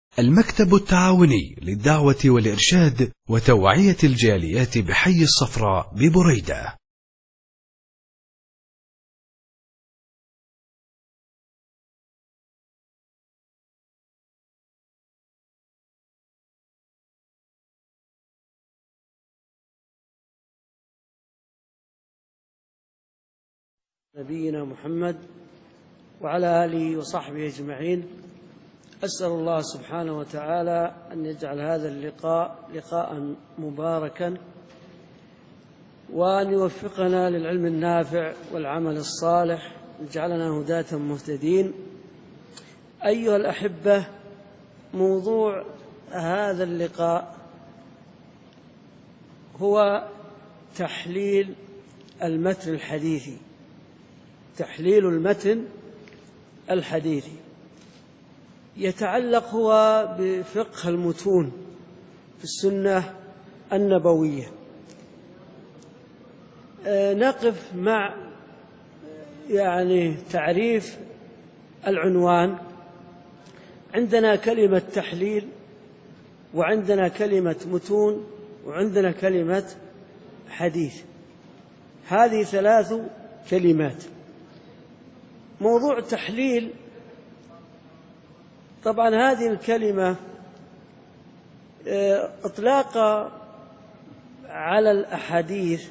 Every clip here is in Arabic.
المكتب التعاوني للدعوة والإرشاد وتوعية الجاليات بحي الصفراء ببريدة. نبينا محمد وعلى آله وصحبه أجمعين. أسأل الله سبحانه وتعالى أن يجعل هذا اللقاء لقاء مباركا، وأن يوفقنا للعلم النافع والعمل الصالح، يجعلنا هداة مهتدين. أيها الأحبة، موضوع هذا اللقاء هو تحليل المتن الحديثي، تحليل المتن الحديثي. يتعلق هو بفقه المتون في السنة النبوية. نقف مع تعريف العنوان. عندنا كلمة تحليل، وعندنا كلمة متون، وعندنا كلمة حديث. هذه 3 كلمات. موضوع تحليل، طبعا هذه الكلمة إطلاقها على الأحاديث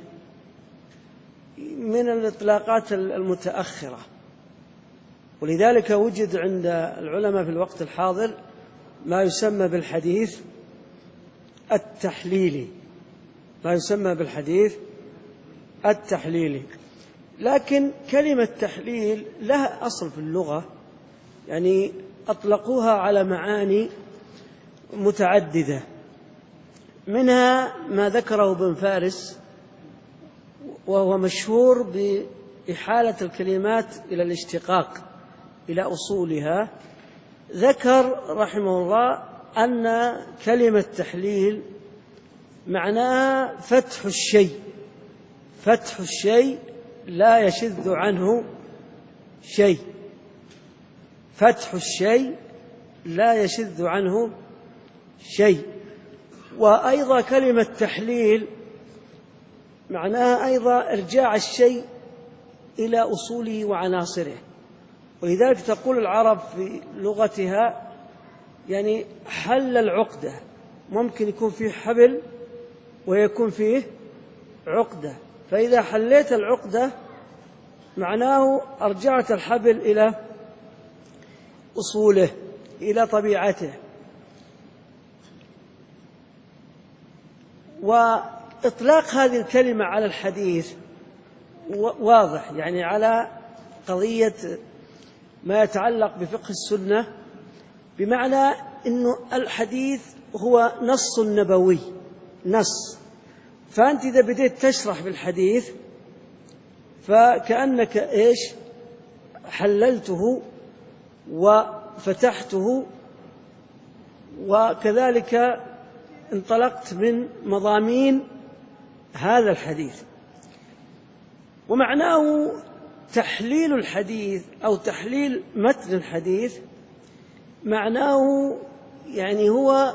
من الإطلاقات المتأخرة، ولذلك وجد عند العلماء في الوقت الحاضر ما يسمى بالحديث التحليلي، ما يسمى بالحديث التحليلي. لكن كلمة تحليل لها أصل في اللغة، يعني أطلقوها على معاني متعددة، منها ما ذكره ابن فارس، وهو مشهور بإحالة الكلمات إلى الاشتقاق، إلى أصولها. ذكر رحمه الله أن كلمة تحليل معناها فتح الشيء، فتح الشيء لا يشذ عنه شيء، فتح الشيء لا يشذ عنه شيء. وأيضا كلمة تحليل معناها أيضا إرجاع الشيء إلى أصوله وعناصره. ولذلك تقول العرب في لغتها يعني حل العقدة، ممكن يكون فيه حبل ويكون فيه عقدة، فإذا حليت العقدة معناه أرجعت الحبل إلى أصوله، إلى طبيعته. وإطلاق هذه الكلمة على الحديث واضح، يعني على قضية ما يتعلق بفقه السنة، بمعنى أنه الحديث هو نص نبوي، نص. فأنت إذا بديت تشرح بالحديث فكأنك إيش؟ حللته وفتحته، وكذلك انطلقت من مضامين هذا الحديث. ومعناه تحليل الحديث أو تحليل متن الحديث، معناه يعني هو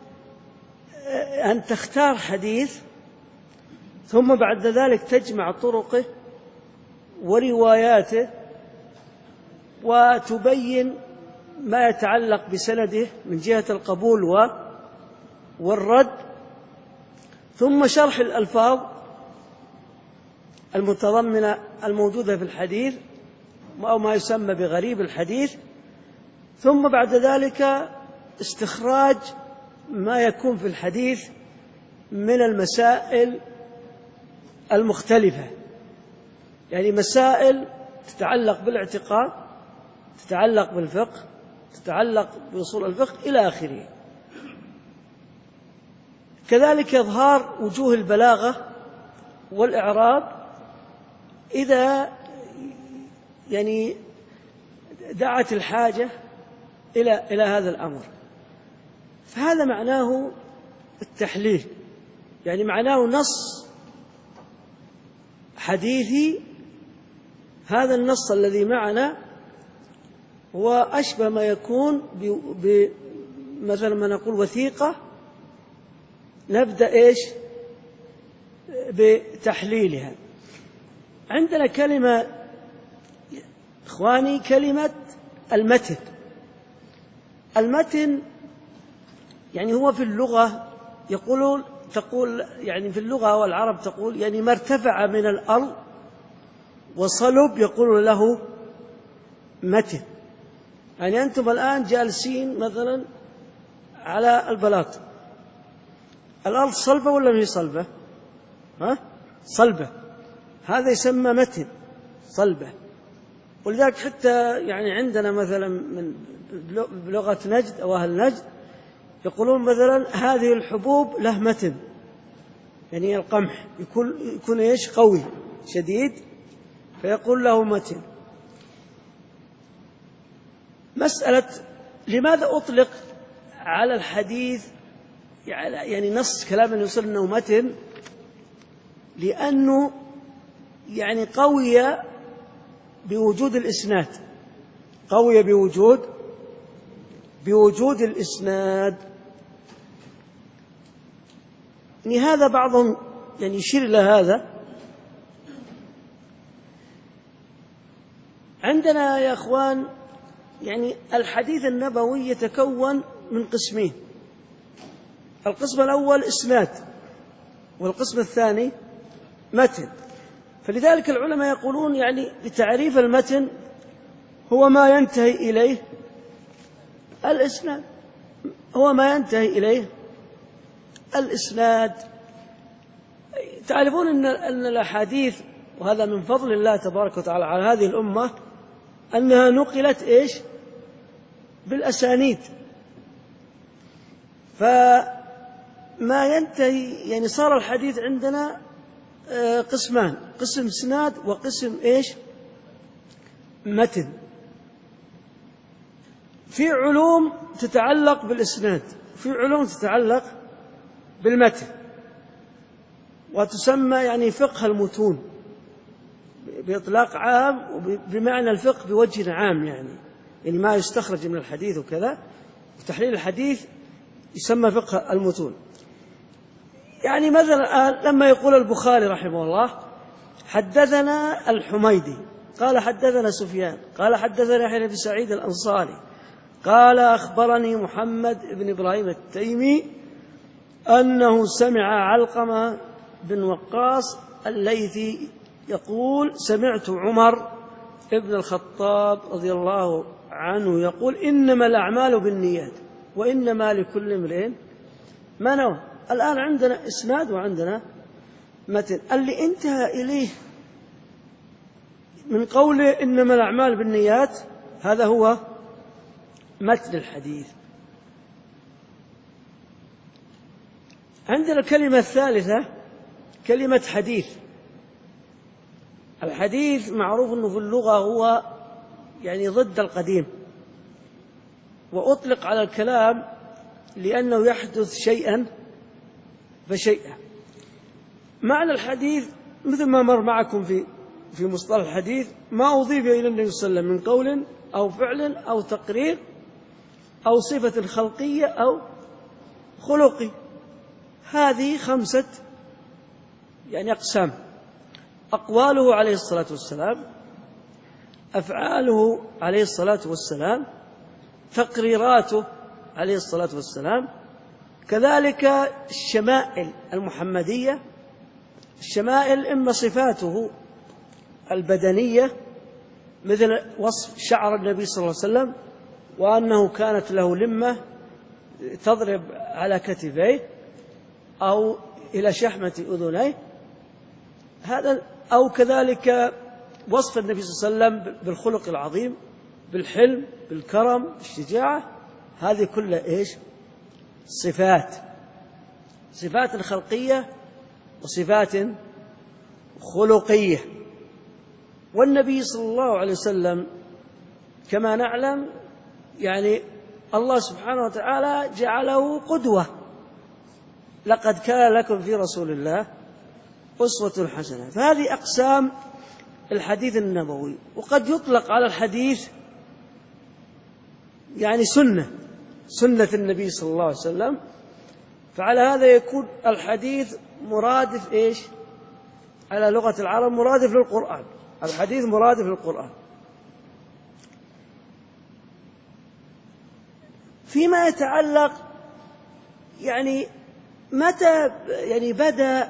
أن تختار حديث ثم بعد ذلك تجمع طرقه ورواياته وتبين ما يتعلق بسنده من جهة القبول والرد، ثم شرح الألفاظ المتضمنة الموجودة في الحديث أو ما يسمى بغريب الحديث، ثم بعد ذلك استخراج ما يكون في الحديث من المسائل المختلفة، يعني مسائل تتعلق بالاعتقاد، تتعلق بالفقه، تتعلق بأصول الفقه إلى آخره. كذلك إظهار وجوه البلاغة والإعراب إذا يعني دعت الحاجة إلى هذا الأمر. فهذا معناه التحليل، يعني معناه نص حديثي. هذا النص الذي معنا هو أشبه ما يكون مثلا ما نقول وثيقة نبدأ إيش بتحليلها. عندنا كلمة إخواني، كلمة المتن. المتن يعني هو في اللغة تقول يعني في اللغة والعرب تقول يعني ما ارتفع من الأرض وصلب يقول له متن. يعني أنتم الآن جالسين مثلا على البلاط، الأرض صلبة ولا مش صلبة؟ صلبة، هذا يسمى متن، صلبة. ولذلك حتى يعني عندنا مثلا من بلغة نجد أو أهل نجد يقولون مثلا هذه الحبوب له متن، يعني القمح يكون إيش قوي شديد فيقول له متن. مسألة لماذا أطلق على الحديث يعني نص كلام النبي صلى الله عليه وسلم متن؟ لأنه يعني قوي بوجود الإسناد، قوي بوجود الإسناد. يعني هذا بعضهم يعني يشير إلى هذا. عندنا يا أخوان يعني الحديث النبوي يتكون من قسمين، القسم الأول إسناد والقسم الثاني متن. فلذلك العلماء يقولون يعني بتعريف المتن هو ما ينتهي إليه الإسناد، هو ما ينتهي إليه الإسناد. تعرفون أن الأحاديث، وهذا من فضل الله تبارك وتعالى على هذه الأمة، أنها نقلت إيش بالأسانيد. فما ينتهي يعني صار الحديث عندنا قسمان، قسم إسناد وقسم إيش متن. في علوم تتعلق بالإسناد، في علوم تتعلق بالمتن، وتسمى يعني فقه المتون بإطلاق عام، وبمعنى الفقه بوجه عام، يعني ما يستخرج من الحديث وكذا، وتحليل الحديث يسمى فقه المتون. يعني مثلا لما يقول البخاري رحمه الله حدثنا الحميدي قال حدثنا سفيان قال حدثنا يحيى بن سعيد الأنصاري قال أخبرني محمد بن إبراهيم التيمي أنه سمع علقمة بن وقاص الليثي يقول سمعت عمر ابن الخطاب رضي الله عنه يقول إنما الأعمال بالنيات وإنما لكل امرئ ما نوى. الآن عندنا إسناد وعندنا متن. اللي انتهى إليه من قوله إنما الأعمال بالنيات هذا هو متن الحديث. عندنا الكلمة الثالثة كلمة حديث. الحديث معروف أنه في اللغة هو يعني ضد القديم، وأطلق على الكلام لأنه يحدث شيئا فشيئا. معنى الحديث مثل ما مر معكم في مصطلح الحديث ما أضيف إلى النبي صلى الله عليه وسلم من قول أو فعل أو تقرير أو صفة خلقية أو خلقي. هذه 5 يعني أقسام: أقواله عليه الصلاة والسلام، أفعاله عليه الصلاة والسلام، تقريراته عليه الصلاة والسلام، كذلك الشمائل المحمدية. الشمائل إما صفاته البدنية مثل وصف شعر النبي صلى الله عليه وسلم وأنه كانت له لمة تضرب على كتفيه أو إلى شحمة أذنيه، هذا. أو كذلك وصف النبي صلى الله عليه وسلم بالخلق العظيم، بالحلم، بالكرم، بالشجاعة. هذه كلها إيش؟ صفات خلقية وصفات خلقية. والنبي صلى الله عليه وسلم كما نعلم يعني الله سبحانه وتعالى جعله قدوة. لقد كان لكم في رسول الله أسوة حسنة. فهذه أقسام الحديث النبوي. وقد يطلق على الحديث يعني سنة، سنة النبي صلى الله عليه وسلم، فعلى هذا يكون الحديث مرادف إيش؟ على لغة العرب مرادف للقرآن، الحديث مرادف للقرآن. فيما يتعلق يعني متى يعني بدأ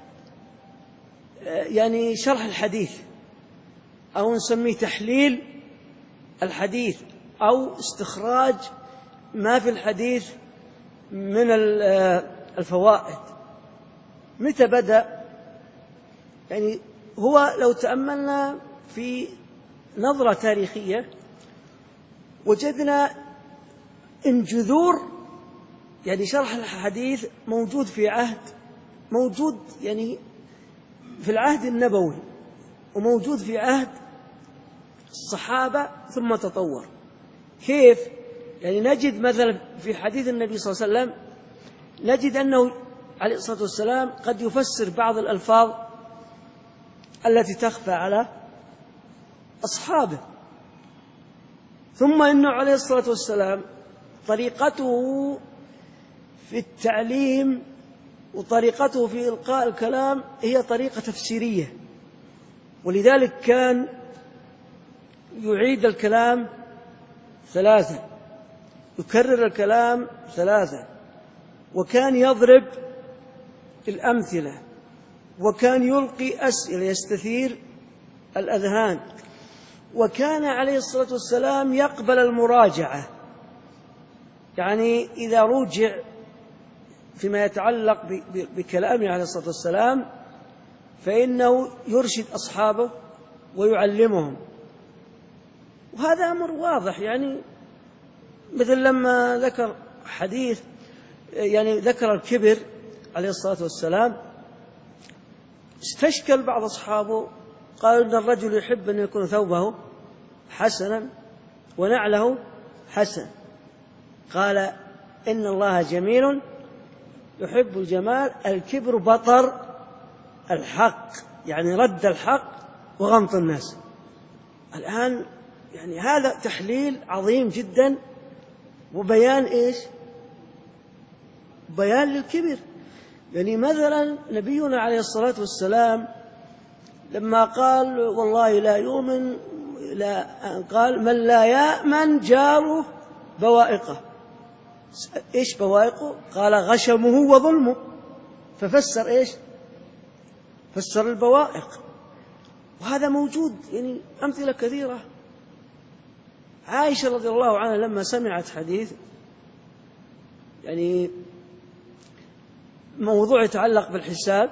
يعني شرح الحديث، أو نسميه تحليل الحديث أو استخراج ما في الحديث من الفوائد، متى بدأ؟ يعني هو لو تأملنا في نظرة تاريخية وجدنا إن جذور يعني شرح الحديث موجود موجود يعني في العهد النبوي، وموجود في عهد الصحابة ثم تطور. كيف؟ يعني نجد مثلا في حديث النبي صلى الله عليه وسلم نجد أنه عليه الصلاة والسلام قد يفسر بعض الألفاظ التي تخفى على أصحابه، ثم إنه عليه الصلاة والسلام طريقته في التعليم وطريقته في إلقاء الكلام هي طريقة تفسيرية، ولذلك كان يعيد الكلام 3، يكرر الكلام 3، وكان يضرب الأمثلة، وكان يلقي أسئلة يستثير الأذهان، وكان عليه الصلاة والسلام يقبل المراجعة، يعني إذا رجع فيما يتعلق بكلامه عليه الصلاة والسلام فإنه يرشد أصحابه ويعلمهم. وهذا أمر واضح، يعني مثل لما ذكر حديث يعني ذكر الكبر عليه الصلاة والسلام، استشكل بعض أصحابه قالوا إن الرجل يحب أن يكون ثوبه حسنا ونعله حسن، قال إن الله جميل يحب الجمال، الكبر بطر الحق، يعني رد الحق وغمط الناس. الآن يعني هذا تحليل عظيم جدا وبيان إيش؟ بيان للكبر. يعني مثلا نبينا عليه الصلاة والسلام لما قال والله لا يؤمن، لا قال من لا يأمن جاره بوائقه. إيش بوائقه؟ قال غشمه وظلمه، ففسر إيش؟ فسر البوائق. وهذا موجود يعني أمثلة كثيرة. عائشة رضي الله عنها لما سمعت حديث يعني موضوع يتعلق بالحساب،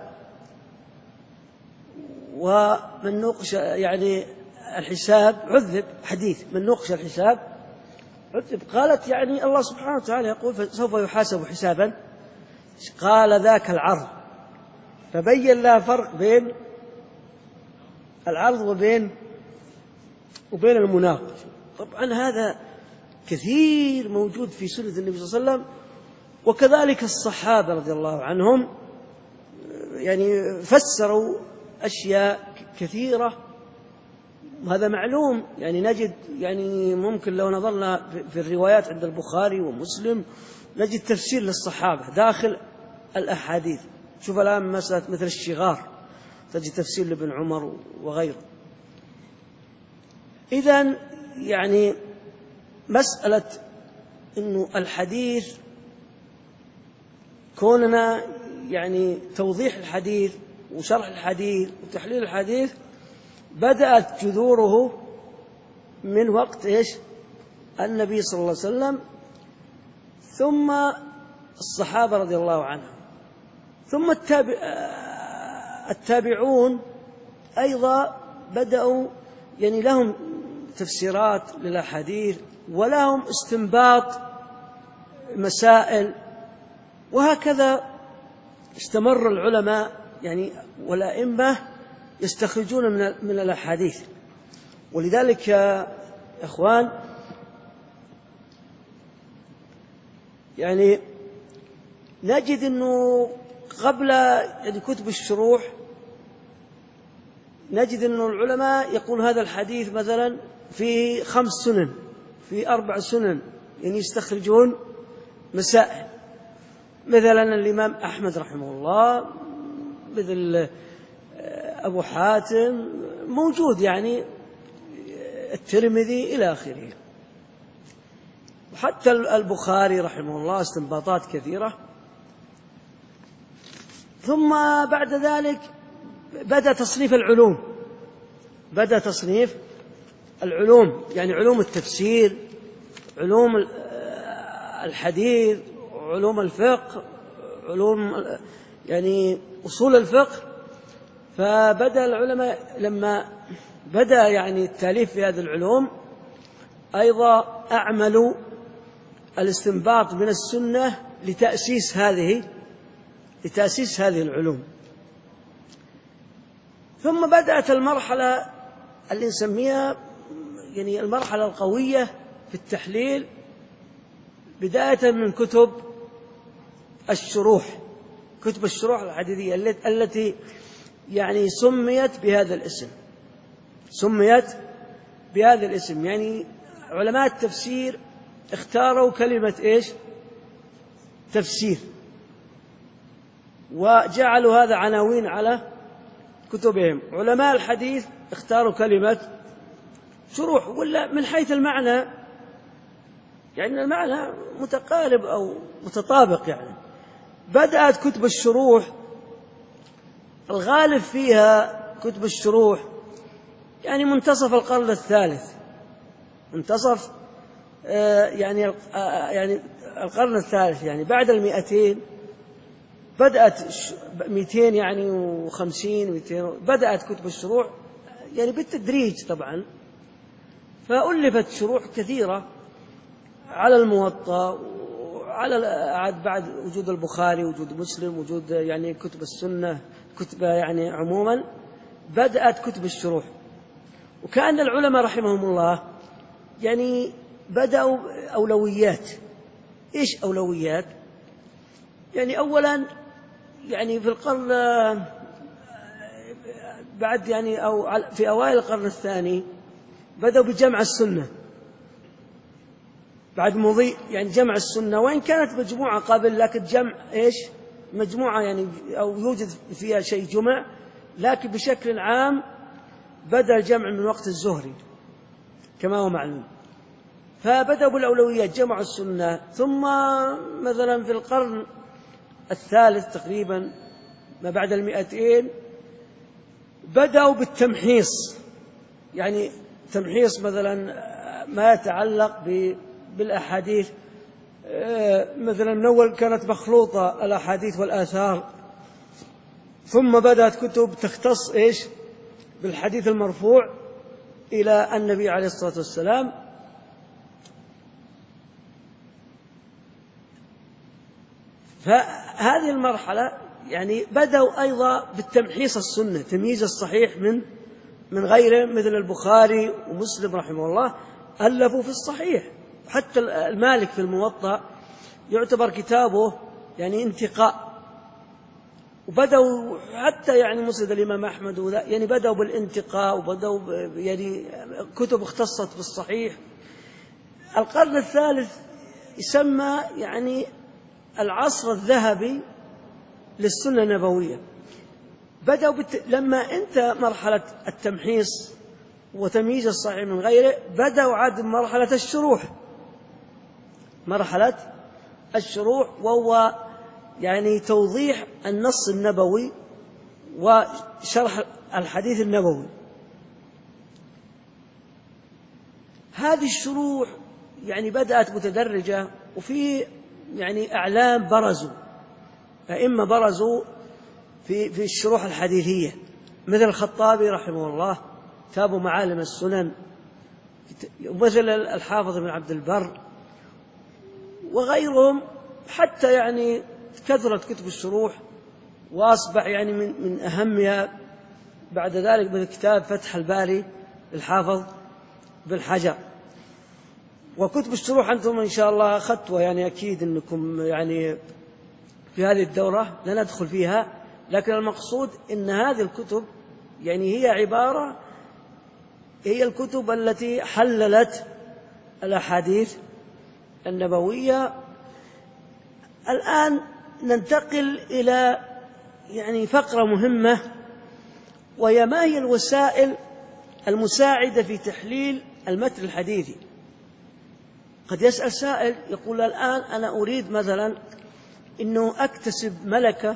ومن نوقش يعني الحساب عذب، حديث من نوقش الحساب عذب، قالت يعني الله سبحانه وتعالى يقول سوف يحاسب حسابا، قال ذاك العرض، فبين لها فرق بين العرض وبين المناقشة. طبعا هذا كثير موجود في سنة النبي صلى الله عليه وسلم، وكذلك الصحابة رضي الله عنهم يعني فسروا أشياء كثيرة، وهذا معلوم. يعني نجد يعني ممكن لو نظرنا في الروايات عند البخاري ومسلم نجد تفسير للصحابة داخل الأحاديث. شوف الآن مسألة مثل الشغار تجد تفسير لابن عمر وغيره. إذن يعني مسألة إنه الحديث كوننا يعني توضيح الحديث وشرح الحديث وتحليل الحديث بدأت جذوره من وقت إيش؟ النبي صلى الله عليه وسلم، ثم الصحابة رضي الله عنهم، ثم التابعون أيضا بدأوا يعني لهم تفسيرات للأحاديث ولهم استنباط مسائل، وهكذا استمر العلماء يعني والأئمة يستخرجون من الأحاديث. ولذلك يا إخوان يعني نجد أنه قبل يعني كتب الشروح نجد أن العلماء يقول هذا الحديث مثلا في 5 سنن، في 4 سنن، يعني يستخرجون مسائل، مثلا الإمام أحمد رحمه الله، مثل أبو حاتم موجود، يعني الترمذي إلى آخره، وحتى البخاري رحمه الله استنباطات كثيرة. ثم بعد ذلك بدأ تصنيف العلوم، بدأ تصنيف العلوم، يعني علوم التفسير، علوم الحديث، علوم الفقه، علوم يعني أصول الفقه. فبدأ العلماء لما بدأ يعني التأليف في هذه العلوم أيضا أعملوا الاستنباط من السنة لتأسيس هذه العلوم. ثم بدأت المرحلة اللي نسميها يعني المرحلة القوية في التحليل، بداية من كتب الشروح الحديثية التي يعني سميت بهذا الاسم. يعني علماء التفسير اختاروا كلمة إيش؟ تفسير، وجعلوا هذا عناوين على كتبهم. علماء الحديث اختاروا كلمة شروح، ولا من حيث المعنى يعني المعنى متقارب أو متطابق. يعني بدأت كتب الشروح الغالب فيها كتب الشروح يعني منتصف القرن الثالث، منتصف يعني القرن الثالث، يعني بعد 200 بدأت 200 يعني و50 200 بدأت كتب الشروح يعني بالتدريج طبعا. فألفت شروح كثيرة على الموطأ، وعلى بعد وجود البخاري، وجود مسلم، وجود يعني كتب السنة، كتب يعني عموما بدأت كتب الشروح. وكأن العلماء رحمهم الله يعني بدأوا أولويات. إيش أولويات؟ يعني أولا يعني في القرن بعد يعني أو في أوائل القرن الثاني بدأوا بجمع السنة، بعد مضي يعني جمع السنة، وإن كانت مجموعة قبل، لكن جمع إيش؟ مجموعة يعني أو يوجد فيها شيء جمع، لكن بشكل عام بدأ الجمع من وقت الزهري كما هو معلوم. فبدأوا بالأولويات، جمعوا السنة. ثم مثلا في القرن الثالث تقريبا ما بعد 200 بدأوا بالتمحيص، يعني تمحيص مثلا ما يتعلق بالأحاديث، مثلا من أول كانت مخلوطة الأحاديث والآثار، ثم بدأت كتب تختص إيش؟ بالحديث المرفوع إلى النبي عليه الصلاة والسلام. فهذه المرحلة يعني بدأوا أيضا بالتمحيص السنة، تمييز الصحيح من غيره، مثل البخاري ومسلم رحمه الله ألفوا في الصحيح. حتى المالك في الموطأ يعتبر كتابه يعني انتقاء. وبدأوا حتى يعني مسند الإمام أحمد يعني بدأوا بالانتقاء، وبدأوا يعني كتب اختصت بالصحيح. القرن الثالث يسمى يعني العصر الذهبي للسنة النبوية. بدأوا لما انتهى مرحلة التمحيص وتمييز الصحيح من غيره، بدأوا عاد مرحلة الشروح، وهو يعني توضيح النص النبوي وشرح الحديث النبوي. هذه الشروح يعني بدأت متدرجة، وفي يعني أعلام أئمة برزوا في الشروح الحديثية، مثل الخطابي رحمه الله كتاب معالم السنن، ومثل الحافظ بن عبد البر وغيرهم. حتى يعني كثرت كتب الشروح، وأصبح يعني من أهمها بعد ذلك من كتاب فتح الباري للحافظ بن حجر. وكتب الشروح أنتم إن شاء الله خطوة، يعني أكيد أنكم يعني في هذه الدورة لا ندخل فيها، لكن المقصود أن هذه الكتب يعني هي الكتب التي حللت الأحاديث النبوية الآن ننتقل إلى يعني فقرة مهمة، وهي ما هي الوسائل المساعدة في تحليل المتن الحديثي. قد يسأل سائل يقول الآن أنا أريد مثلا أنه أكتسب ملكة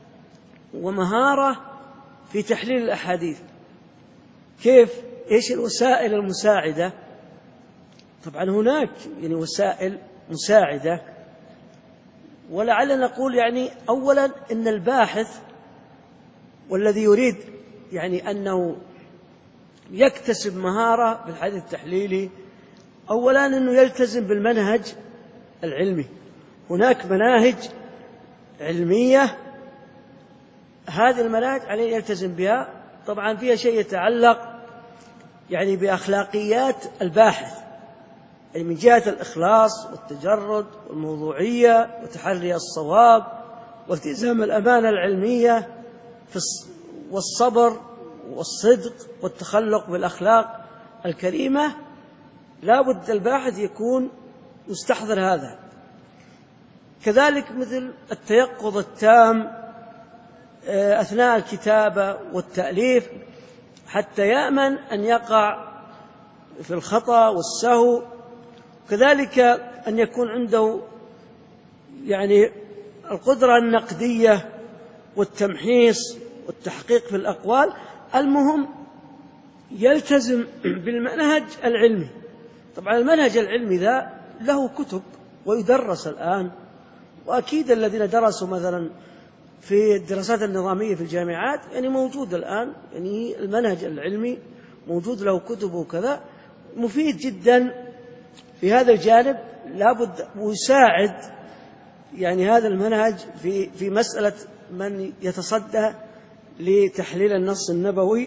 ومهارة في تحليل الأحاديث، كيف؟ إيش الوسائل المساعدة؟ طبعا هناك يعني وسائل مساعدة، ولعل نقول يعني أولا إن الباحث والذي يريد يعني أنه يكتسب مهارة بالحديث التحليلي أولا أنه يلتزم بالمنهج العلمي. هناك مناهج علمية، هذه المناهج عليه يلتزم بها، طبعا فيها شيء يتعلق يعني بأخلاقيات الباحث، يعني من جهة الإخلاص والتجرد والموضوعية وتحري الصواب والتزام الأمانة العلمية والصبر والصدق والتخلق بالأخلاق الكريمة. لا بد الباحث يكون مستحضر هذا. كذلك مثل التيقظ التام أثناء الكتابة والتأليف حتى يأمن أن يقع في الخطأ والسهو. كذلك أن يكون عنده يعني القدرة النقدية والتمحيص والتحقيق في الأقوال. المهم يلتزم بالمنهج العلمي. طبعا المنهج العلمي ذا له كتب ويدرس الآن، وأكيد الذين درسوا مثلا في الدراسات النظامية في الجامعات يعني موجود الآن، يعني المنهج العلمي موجود له كتب وكذا، مفيد جدا في هذا الجانب. لابد ويساعد يعني هذا المنهج في مسألة من يتصدى لتحليل النص النبوي.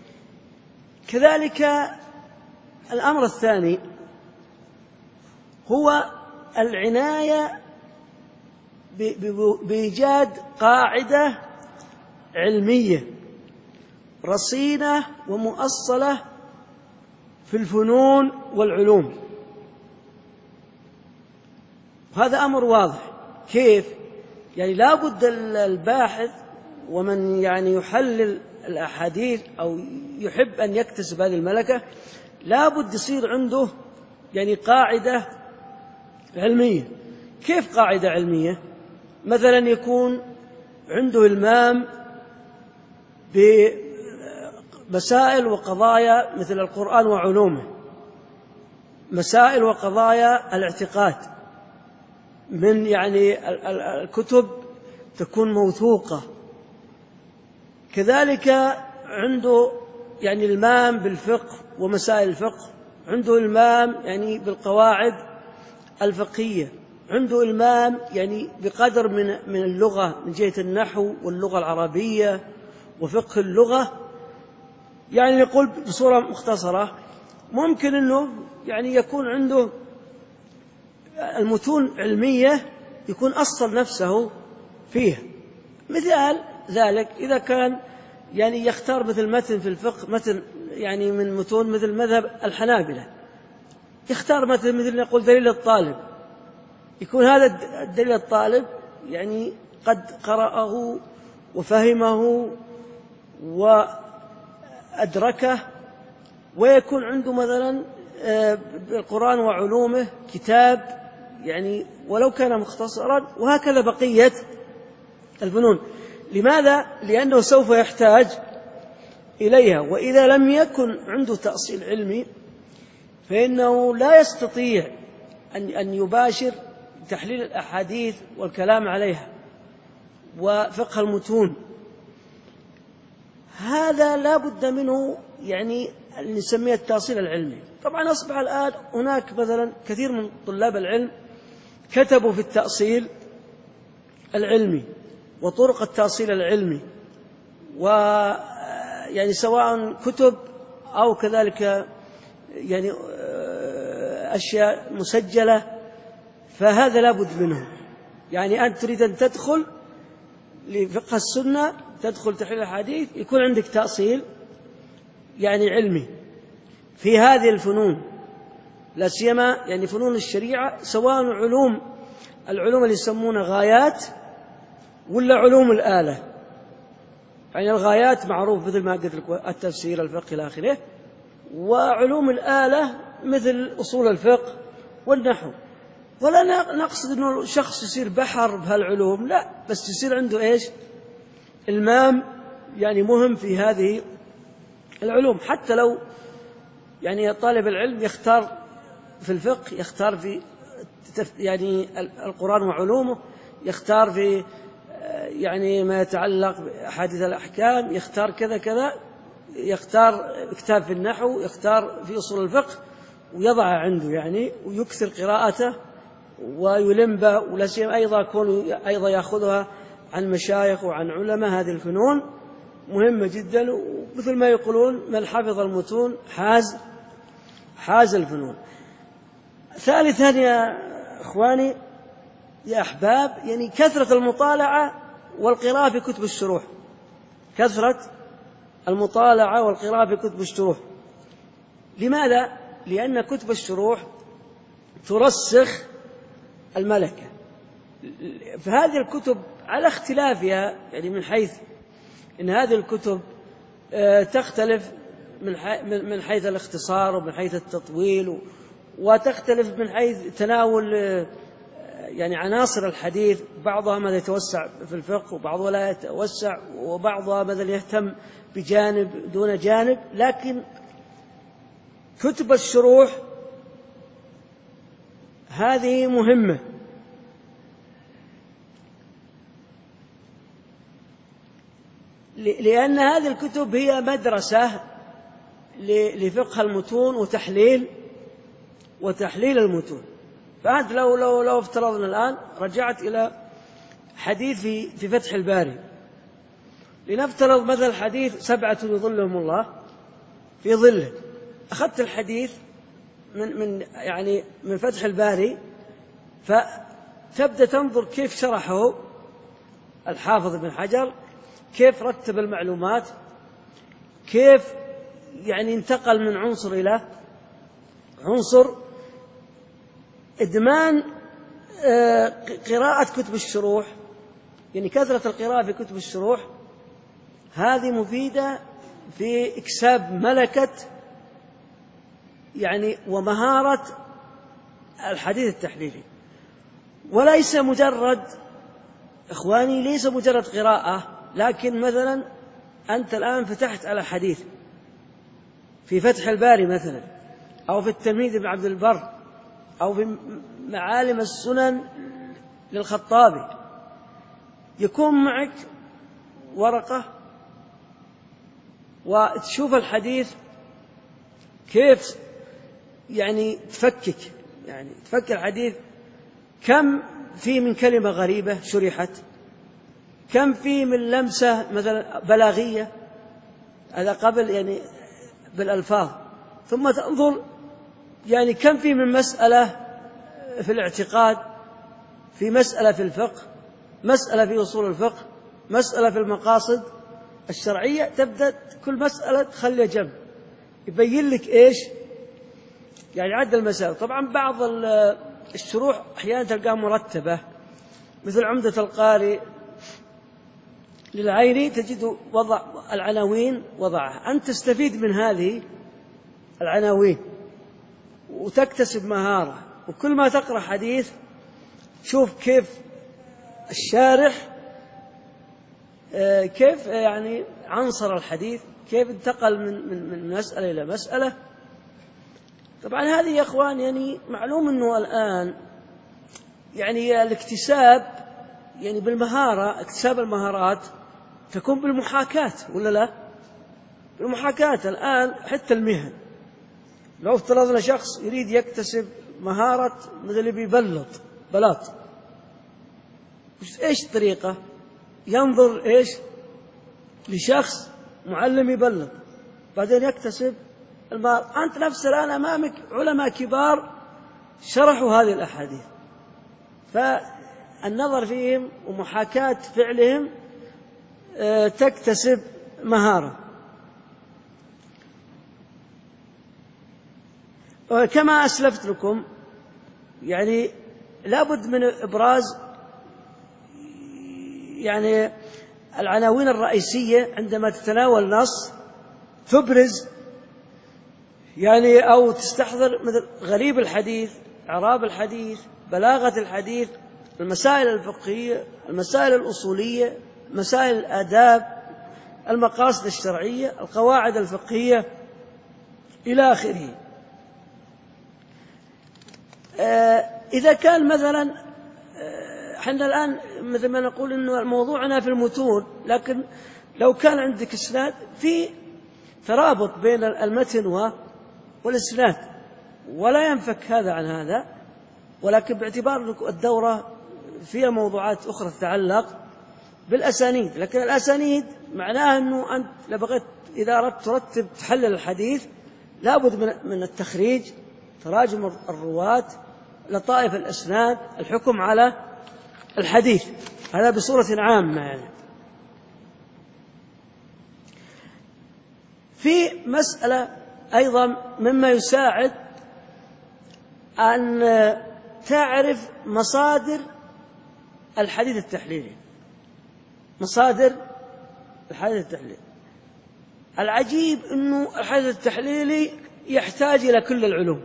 كذلك الأمر الثاني هو العناية بإيجاد قاعدة علمية رصينة ومؤصلة في الفنون والعلوم. هذا أمر واضح. كيف؟ يعني لا بد الباحث ومن يعني يحلل الأحاديث أو يحب أن يكتسب هذه الملكة لا بد يصير عنده يعني قاعدة علمية. كيف قاعدة علمية؟ مثلا يكون عنده إلمام بمسائل وقضايا مثل القرآن وعلومه، مسائل وقضايا الاعتقاد من يعني الكتب تكون موثوقة. كذلك عنده يعني إلمام بالفقه ومسائل الفقه، عنده إلمام يعني بالقواعد الفقهية، عنده إلمام يعني بقدر من اللغة من جهة النحو واللغة العربية وفقه اللغة. يعني نقول بصورة مختصرة ممكن أنه يعني يكون عنده المتون علمية يكون أصل نفسه فيها. مثال ذلك إذا كان يعني يختار مثل متن في الفقه، متن يعني من متون مثل مذهب الحنابلة، يختار مثل نقول دليل الطالب، يكون هذا الدليل الطالب يعني قد قرأه وفهمه وأدركه، ويكون عنده مثلا القرآن وعلومه كتاب يعني ولو كان مختصرا، وهكذا بقية الفنون. لماذا؟ لأنه سوف يحتاج إليها. وإذا لم يكن عنده تأصيل علمي فإنه لا يستطيع أن يباشر تحليل الأحاديث والكلام عليها وفقه المتون. هذا لا بد منه يعني نسميه التأصيل العلمي. طبعا أصبح الآن هناك مثلا كثير من طلاب العلم كتبوا في التأصيل العلمي وطرق التأصيل العلمي، ويعني سواء كتب أو كذلك يعني أشياء مسجلة. فهذا لا بد منه. يعني أنت تريد أن تدخل لفقه السنة، تدخل تحليل الحديث، يكون عندك تأصيل يعني علمي في هذه الفنون، لا سيما يعني فنون الشريعة، سواء علوم العلوم اللي يسمونها غايات ولا علوم الآلة. يعني الغايات معروف مثل ما قلت لك التفسير، الفقه إلى آخره، وعلوم الآلة مثل أصول الفقه والنحو. ولا نقصد أنه شخص يصير بحر بهالعلوم، لا، بس يصير عنده إيش؟ المام يعني مهم في هذه العلوم. حتى لو يعني طالب العلم يختار في الفقه، يختار في يعني القرآن وعلومه، يختار في يعني ما يتعلق بأحاديث الأحكام، يختار كذا كذا، يختار كتاب في النحو، يختار في أصول الفقه ويضعه عنده يعني، ويكثر قراءته ويلم به، ولا سيما أيضا يأخذها عن مشايخ وعن علماء. هذه الفنون مهمة جدا، ومثل ما يقولون من حفظ المتون حاز الفنون. ثالثا يا إخواني يا أحباب، يعني كثرة المطالعة والقراءة في كتب الشروح. كثرة المطالعة والقراءة في كتب الشروح. لماذا؟ لأن كتب الشروح ترسخ الملكة. فهذه الكتب على اختلافها، يعني من حيث إن هذه الكتب تختلف من حيث الاختصار ومن حيث التطويل، وتختلف من حيث تناول يعني عناصر الحديث. بعضها مثلا يتوسع في الفقه، وبعضها لا يتوسع، وبعضها مثلا يهتم بجانب دون جانب. لكن كتب الشروح هذه مهمة، لأن هذه الكتب هي مدرسة لفقه المتون وتحليل المتون. فأنت لو افترضنا الآن رجعت إلى حديث في فتح الباري، لنفترض مثل حديث 7 يظلهم الله في ظله. أخذت الحديث من فتح الباري، فتبدأ تنظر كيف شرحه الحافظ ابن حجر، كيف رتب المعلومات، كيف يعني انتقل من عنصر إلى عنصر. إدمان قراءة كتب الشروح، يعني كثرة القراءة في كتب الشروح هذه مفيدة في إكساب ملكة يعني ومهارة الحديث التحليلي. وليس مجرد إخواني، ليس مجرد قراءة، لكن مثلا أنت الآن فتحت على حديث في فتح الباري مثلا، أو في التمهيد بن عبد البر، أو في معالم السنن للخطابي، يكون معك ورقة وتشوف الحديث كيف يعني تفك الحديث، كم فيه من كلمة غريبة شرحت، كم فيه من لمسة مثلا بلاغية، هذا قبل يعني بالألفاظ. ثم تنظر يعني كم فيه من مسألة في الاعتقاد، في مسألة في الفقه، مسألة في أصول الفقه، مسألة في المقاصد الشرعية. تبدأ كل مسألة تخليها جنب، يبين لك إيش يعني عد المسائل. طبعا بعض الشروح أحيانا تلقاها مرتبة، مثل عمدة القاري للعيني، تجد وضع العناوين وضعها. أنت تستفيد من هذه العناوين وتكتسب مهارة، وكل ما تقرأ حديث شوف كيف الشارح كيف يعني عنصر الحديث، كيف انتقل من مسألة إلى مسألة. طبعا هذه يا أخوان يعني معلوم أنه الآن يعني الاكتساب يعني بالمهارة، اكتساب المهارات تكون بالمحاكاة ولا لا؟ بالمحاكاة. الآن حتى المهن، لو افترضنا شخص يريد يكتسب مهارة مثل اللي بيبلط بلاط، إيش الطريقة؟ ينظر إيش لشخص معلم يبلط، بعدين يكتسب المهارة. أنت نفس الآن أمامك علماء كبار شرحوا هذه الأحاديث، فالنظر فيهم ومحاكاة فعلهم تكتسب مهارة. كما أسلفت لكم يعني لابد من إبراز يعني العناوين الرئيسية عندما تتناول نص، تبرز يعني أو تستحضر مثل غريب الحديث، إعراب الحديث، بلاغة الحديث، المسائل الفقهية، المسائل الأصولية، مسائل الآداب، المقاصد الشرعية، القواعد الفقهية إلى آخره. إذا كان مثلا احنا الآن مثل ما نقول إنه موضوعنا في المتون، لكن لو كان عندك إسناد في ترابط بين المتن والإسناد ولا ينفك هذا عن هذا، ولكن باعتبار الدورة فيها موضوعات أخرى تتعلق بالأسانيد، لكن الأسانيد معناها أنه أنت لبغيت إذا أردت ترتب تحلل الحديث لابد من التخريج، تراجم الرواة، لطائف الأسناد، الحكم على الحديث، هذا بصورة عامة. يعني في مسألة أيضا مما يساعد أن تعرف مصادر الحديث التحليلي. مصادر الحديث التحليلي العجيب أنه الحديث التحليلي يحتاج إلى كل العلوم،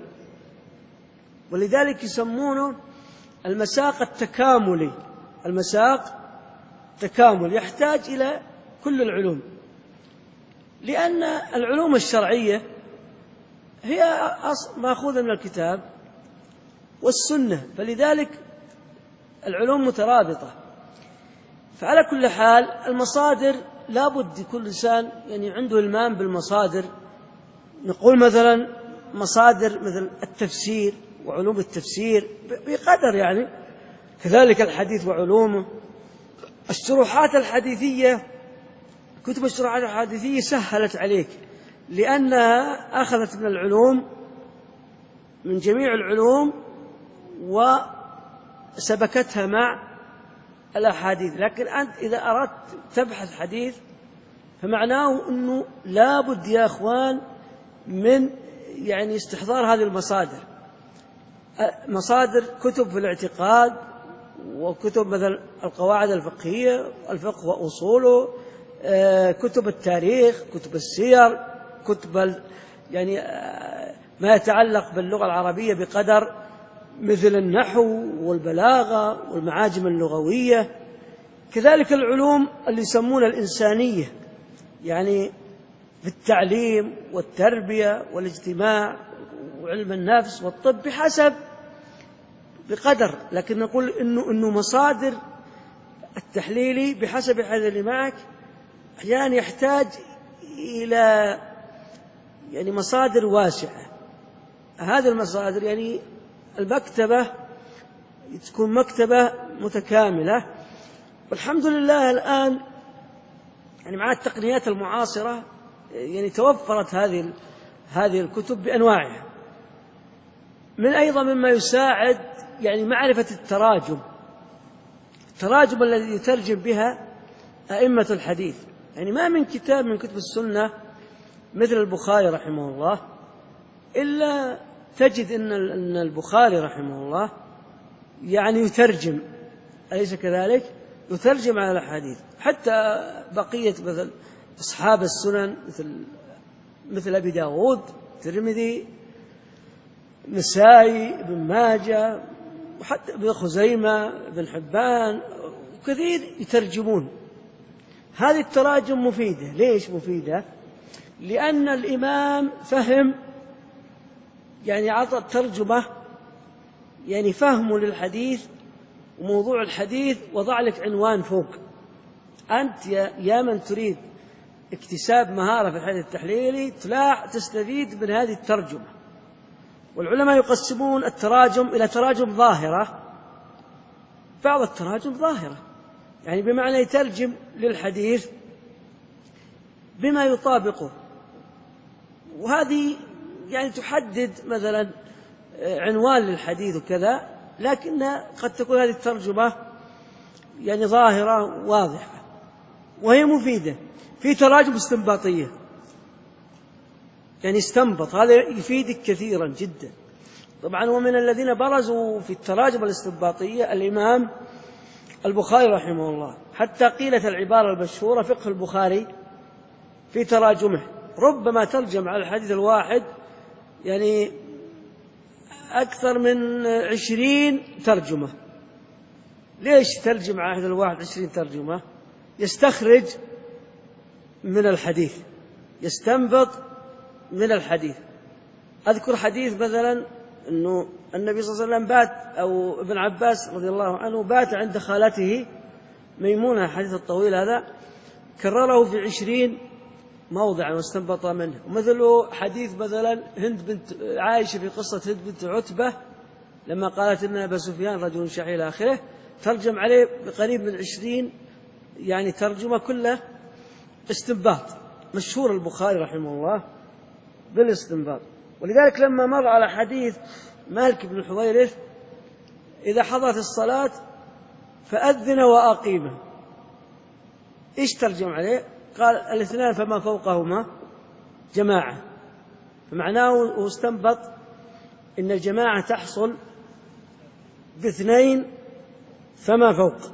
ولذلك يسمونه المساق التكاملي. المساق تكامل يحتاج إلى كل العلوم، لأن العلوم الشرعية هي مأخوذة من الكتاب والسنة، فلذلك العلوم مترابطة. فعلى كل حال المصادر لابد يكون الإنسان يعني عنده إلمام بالمصادر. نقول مثلا مصادر مثل التفسير وعلوم التفسير بقدر، يعني كذلك الحديث وعلومه، الشروحات الحديثية، كتب الشروحات الحديثية سهلت عليك لأنها أخذت من العلوم، من جميع العلوم، وسبكتها مع الأحاديث. لكن أنت إذا أردت تبحث حديث فمعناه أنه لابد يا أخوان من يعني استحضار هذه المصادر، مصادر كتب في الاعتقاد، وكتب مثل القواعد الفقهية، الفقه وأصوله، كتب التاريخ، كتب السير، كتب يعني ما يتعلق باللغة العربية بقدر مثل النحو والبلاغة والمعاجم اللغوية. كذلك العلوم اللي يسمونها الإنسانية، يعني في التعليم والتربية والاجتماع وعلم النفس والطب بحسب بقدر. لكن نقول إنه مصادر التحليلي بحسب هذا اللي معك أحيانا يحتاج إلى يعني مصادر واسعة. هذه المصادر يعني المكتبة تكون مكتبة متكاملة، والحمد لله الآن يعني مع التقنيات المعاصرة يعني توفرت هذه الكتب بأنواعها. من أيضا مما يساعد يعني معرفة التراجم الذي يترجم بها أئمة الحديث. يعني ما من كتاب من كتب السنة مثل البخاري رحمه الله إلا تجد أن البخاري رحمه الله يعني يترجم، أليس كذلك؟ يترجم على الحديث. حتى بقية مثل أصحاب السنن مثل أبي داود، الترمذي، النسائي، ابن ماجه، وحتى ابن خزيمة، ابن حبان، وكثير يترجمون. هذه التراجم مفيدة. ليش مفيدة؟ لأن الإمام فهم يعني عطى الترجمة يعني فهمه للحديث وموضوع الحديث، وضع لك عنوان فوق. أنت يا من تريد اكتساب مهارة في الحديث التحليلي تستفيد من هذه الترجمة. والعلماء يقسمون التراجم إلى تراجم ظاهرة. بعض التراجم ظاهرة يعني بمعنى يترجم للحديث بما يطابقه، وهذه يعني تحدد مثلا عنوان للحديث وكذا، لكن قد تكون هذه الترجمة يعني ظاهرة واضحة وهي مفيدة. في تراجم استنباطية يعني استنبط، هذا يفيدك كثيرا جدا. طبعا ومن الذين برزوا في التراجم الاستنباطية الإمام البخاري رحمه الله، حتى قيلت العبارة المشهورة فقه البخاري في تراجمه، ربما ترجم على الحديث الواحد يعني أكثر من 20 ترجمة. ليش ترجم على الحديث الواحد 20 ترجمة؟ يستخرج من الحديث، يستنبط من الحديث. أذكر حديث مثلا أنه النبي صلى الله عليه وسلم بات، أو ابن عباس رضي الله عنه بات عند خالته ميمونة، الحديث الطويل هذا كرره في 20 موضعا واستنبط منه. ومثله حديث مثلا هند بنت عائشة في قصة هند بنت عتبة لما قالت إن أبا سفيان رجل شحيح إلى آخره، ترجم عليه بقريب من 20 يعني ترجمة كلها استنباط. مشهور البخاري رحمه الله بالاستنباط. ولذلك لما مر على حديث مالك بن الحويرث إذا حضرت الصلاة فأذن وأقيم، إيش ترجم عليه؟ قال الاثنان فما فوقهما جماعة، فمعناه استنبط إن الجماعة تحصل باثنين فما فوق.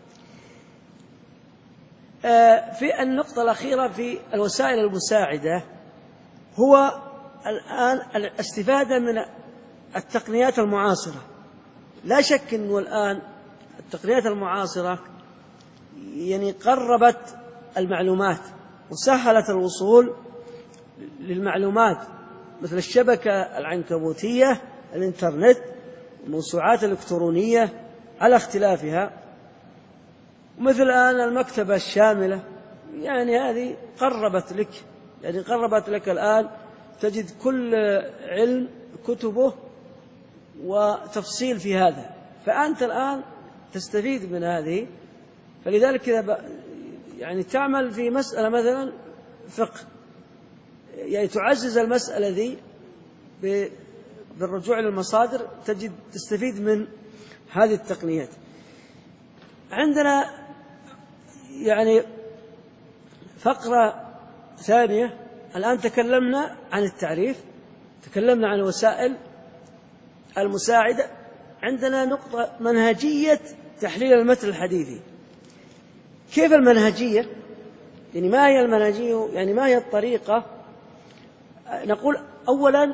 في النقطة الأخيرة في الوسائل المساعدة هو الآن الاستفادة من التقنيات المعاصرة. لا شك أنه الآن التقنيات المعاصرة يعني قربت المعلومات وسهلت الوصول للمعلومات، مثل الشبكة العنكبوتية، الإنترنت، الموسوعات الإلكترونية على اختلافها، ومثل الآن المكتبة الشاملة. يعني هذه قربت لك، يعني قربت لك الآن تجد كل علم كتبه وتفصيل في هذا، فأنت الآن تستفيد من هذه. فلذلك إذا يعني تعمل في مسألة مثلا فقه، يعني تعزز المسألة ذي بالرجوع للمصادر، تجد تستفيد من هذه التقنيات. عندنا يعني فقرة ثانية. الآن تكلمنا عن التعريف، تكلمنا عن وسائل المساعدة. عندنا نقطة منهجية تحليل المتن الحديثي. كيف المنهجية؟ يعني ما هي المنهجية؟ يعني ما هي الطريقة؟ نقول أولا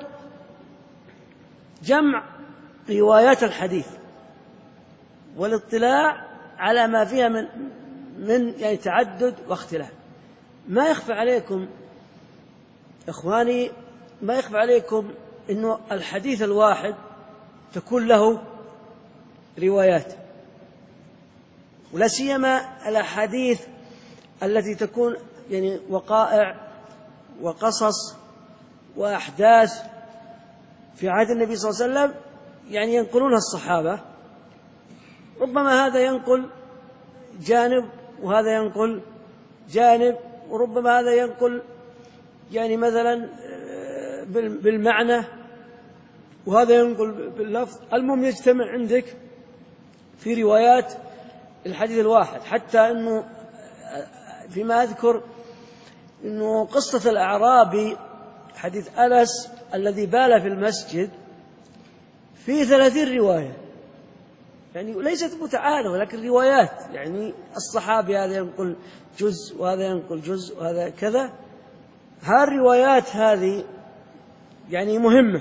جمع روايات الحديث والاطلاع على ما فيها من يعني تعدد واختلاف. ما يخفى عليكم إخواني، ما يخفى عليكم إنه الحديث الواحد تكون له روايات، ولا سيما الأحاديث التي تكون يعني وقائع وقصص وأحداث في عهد النبي صلى الله عليه وسلم، يعني ينقلونها الصحابة. ربما هذا ينقل جانب وهذا ينقل جانب، وربما هذا ينقل يعني مثلا بالمعنى وهذا ينقل باللفظ. المهم يجتمع عندك في روايات الحديث الواحد. حتى أنه فيما أذكر أنه قصة الأعرابي حديث أنس الذي بال في المسجد فيه 30 رواية، يعني ليست متعارضة ولكن روايات، يعني الصحابي هذا ينقل جزء وهذا ينقل جزء وهذا كذا. الروايات هذه يعني مهمة.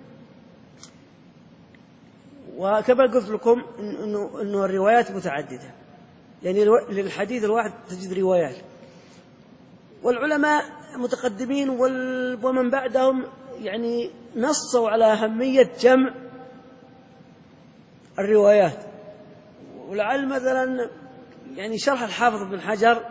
وكما قلت لكم إنه الروايات متعددة، يعني للحديث الواحد تجد روايات. والعلماء متقدمين ومن بعدهم يعني نصوا على أهمية جمع الروايات. ولعل مثلا يعني شرح الحافظ بن حجر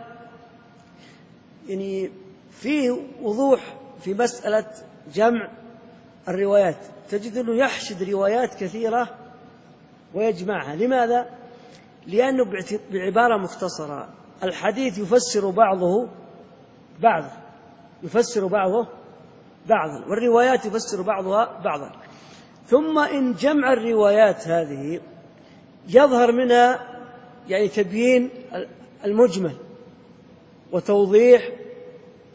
يعني فيه وضوح في مسألة جمع الروايات، تجد أنه يحشد روايات كثيرة ويجمعها. لماذا؟ لأنه بعبارة مختصرة الحديث يفسر بعضه بعضا، يفسر بعضه بعضا، والروايات يفسر بعضها بعضا. ثم إن جمع الروايات هذه يظهر منها يعني تبيين المجمل وتوضيح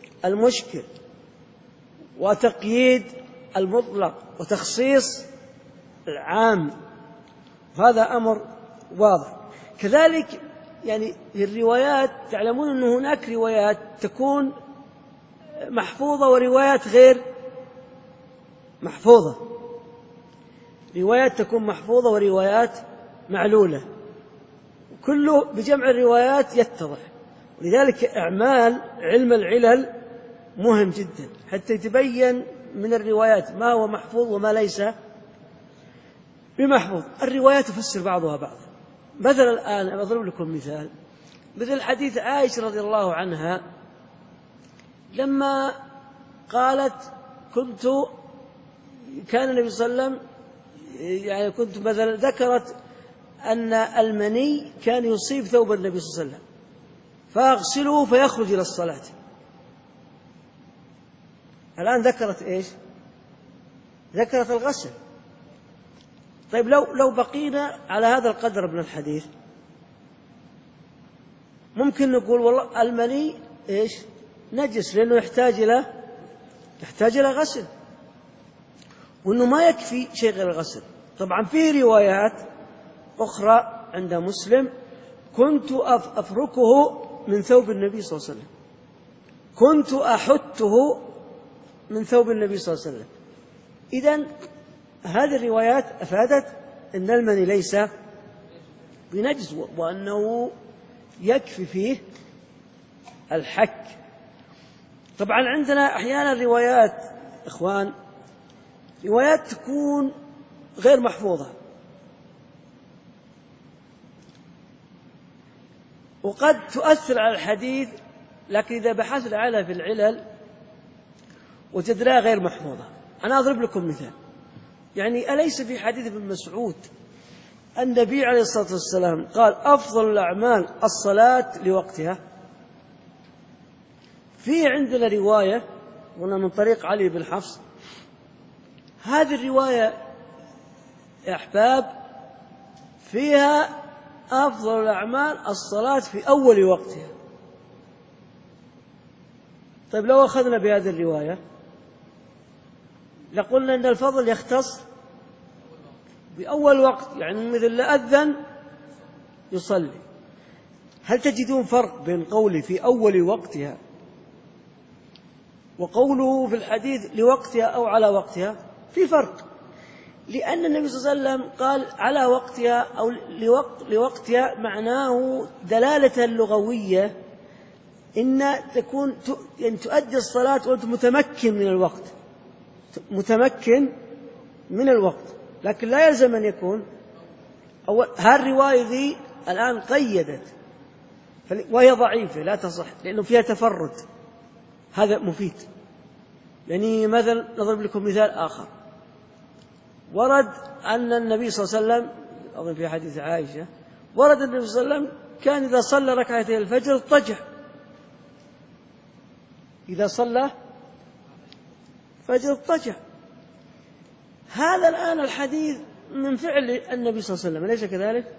المشكل وتقييد المطلق وتخصيص العام، هذا أمر واضح. كذلك يعني الروايات، تعلمون أن هناك روايات تكون محفوظة وروايات غير محفوظة، روايات تكون محفوظة وروايات معلولة، كله بجمع الروايات يتضح. ولذلك إعمال علم العلل مهم جدا حتى يتبين من الروايات ما هو محفوظ وما ليس بمحفوظ. الروايات تفسر بعضها بعضا. مثلا الآن أضرب لكم مثال، مثل حديث عائشة رضي الله عنها لما قالت كان النبي صلى الله عليه وسلم يعني كنت مثلا ذكرت أن المني كان يصيب ثوب النبي صلى الله عليه وسلم فأغسله فيخرج إلى الصلاة. الآن ذكرت إيش؟ ذكرت الغسل. طيب لو بقينا على هذا القدر من الحديث ممكن نقول والله المني إيش؟ نجس، لأنه يحتاج إلى غسل، وأنه ما يكفي شيء غير الغسل. طبعا فيه روايات أخرى عند مسلم كنت أفركه من ثوب النبي صلى الله عليه وسلم، كنت أحته من ثوب النبي صلى الله عليه وسلم. إذن هذه الروايات أفادت أن المني ليس بنجس وأنه يكفي فيه الحك. طبعا عندنا أحيانا روايات إخوان، روايات تكون غير محفوظة، وقد تؤثر على الحديث، لكن إذا بحثنا عنها في العلل وجدناها غير محفوظة. أنا أضرب لكم مثال، يعني أليس في حديث ابن مسعود النبي عليه الصلاة والسلام قال أفضل الأعمال الصلاة لوقتها؟ في عندنا رواية هنا من طريق علي بن حفص، هذه الرواية يا أحباب فيها أفضل الأعمال الصلاة في أول وقتها. طيب لو أخذنا بهذه الرواية لقلنا أن الفضل يختص بأول وقت، يعني مثل لا أذن يصلي. هل تجدون فرق بين قوله في أول وقتها وقوله في الحديث لوقتها أو على وقتها؟ في فرق، لأن النبي صلى الله عليه وسلم قال على وقتها أو لوقتها، معناه دلالة لغوية إن تكون يعني تؤدي الصلاة وأنت متمكن من الوقت، متمكن من الوقت، لكن لا يلزم أن يكون أول. هالرواية ذي الآن قيدت وهي ضعيفة لا تصح لأنه فيها تفرد، هذا مفيد. يعني مثلا نضرب لكم مثال آخر، ورد أن النبي صلى الله عليه وسلم أظن في حديث عائشة، ورد النبي صلى الله عليه وسلم كان إذا صلى ركعتي الفجر اضطجع، إذا صلى فجر اضطجع. هذا الآن الحديث من فعل النبي صلى الله عليه وسلم، أليس كذلك؟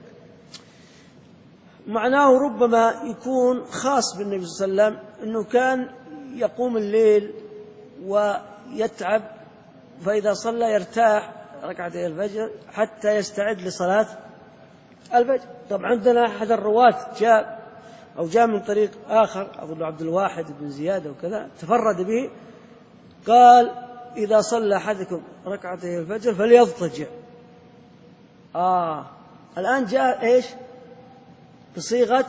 معناه ربما يكون خاص بالنبي صلى الله عليه وسلم أنه كان يقوم الليل ويتعب، فإذا صلى يرتاح ركعتي الفجر حتى يستعد لصلاة الفجر. طبعا عندنا أحد الرواة جاء من طريق آخر أظن عبد الواحد بن زياد وكذا تفرد به، قال إذا صلى أحدكم ركعتي الفجر فليضطجع. الآن جاء إيش؟ بصيغة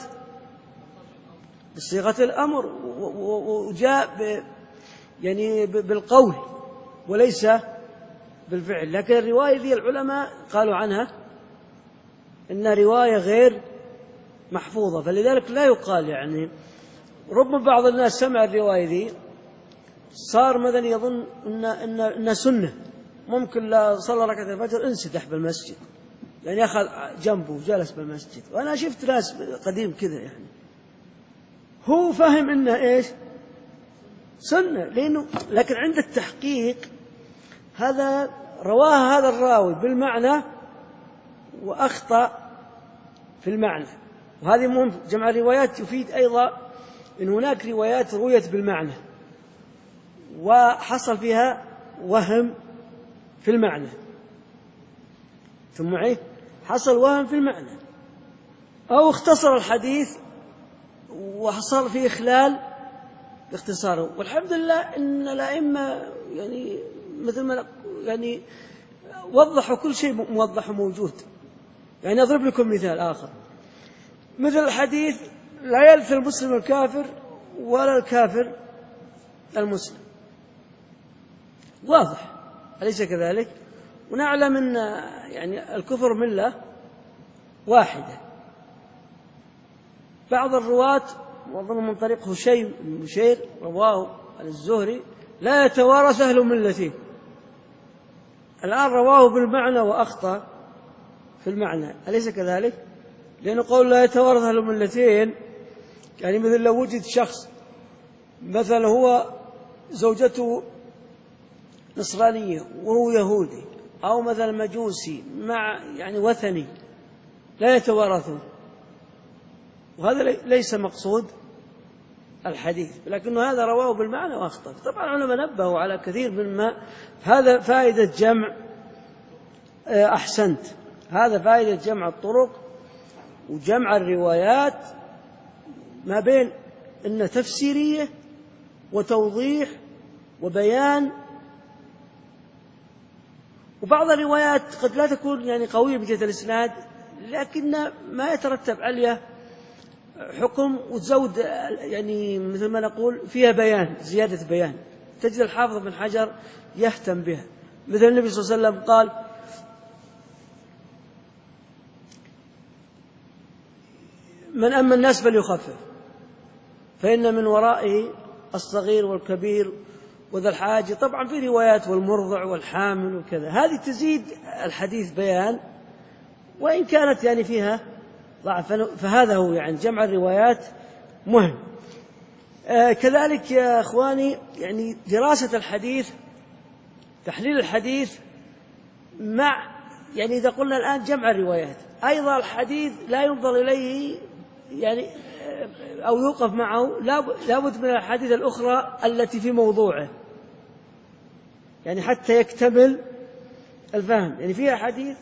الأمر، وجاء يعني بالقول وليس بالفعل. لكن الرواية ذي العلماء قالوا عنها إنها رواية غير محفوظة، فلذلك لا يقال يعني ربما بعض الناس سمع الرواية ذي صار مثلا يظن إن سنة، ممكن لا صلى ركعة الفجر انسدح بالمسجد، يعني أخذ جنبه وجلس بالمسجد. وأنا شفت ناس قديم كذا، يعني هو فهم إنه إيش؟ سنة، لكن عند التحقيق هذا رواها هذا الراوي بالمعنى وأخطأ في المعنى. وهذه مهم، جمع الروايات يفيد أيضا إن هناك روايات رويت بالمعنى وحصل فيها وهم في المعنى. ثم معي حصل وهم في المعنى، أو اختصر الحديث وحصل فيه إخلال باختصاره. والحمد لله إن الأئمة يعني مثل ما يعني وضحوا كل شيء موضح وموجود. يعني أضرب لكم مثال آخر، مثل الحديث لا يلث المسلم الكافر ولا الكافر المسلم، واضح أليس كذلك؟ ونعلم أن يعني الكفر ملة واحدة. بعض الرواة وأظن من طريق هشيم بن بشير رواه عن الزهري لا يتوارث أهل ملتين. الآن رواه بالمعنى وأخطأ في المعنى، أليس كذلك؟ لأنه قول لا يتوارث أهل ملتين يعني مثل لو وجد شخص مثلا هو زوجته نصرانية وهو يهودي، أو مثلا مجوسي مع يعني وثني، لا يتوارثون، وهذا ليس مقصود الحديث، لكنه هذا رواه بالمعنى وأخطأ. طبعا العلماء نبهوا على كثير مما هذا فائدة جمع. أحسنت، هذا فائدة جمع الطرق وجمع الروايات ما بين إن تفسيرية وتوضيح وبيان. وبعض الروايات قد لا تكون يعني قوية بجهة الإسناد، لكن ما يترتب عليها حكم وتزود يعني مثل ما نقول فيها بيان، زيادة بيان، تجد الحافظ بن حجر يهتم بها. مثل النبي صلى الله عليه وسلم قال من أما الناس فليخفف فإن من ورائه الصغير والكبير وذا الحاجة. طبعا في روايات والمرضع والحامل وكذا، هذه تزيد الحديث بيان وإن كانت يعني فيها ضعف، فهذا هو يعني جمع الروايات مهم. كذلك يا أخواني يعني دراسة الحديث، تحليل الحديث مع يعني إذا قلنا الآن جمع الروايات، أيضا الحديث لا ينظر إليه يعني أو يوقف معه، لابد من الحديث الأخرى التي في موضوعه يعني حتى يكتمل الفهم. يعني فيها حديث،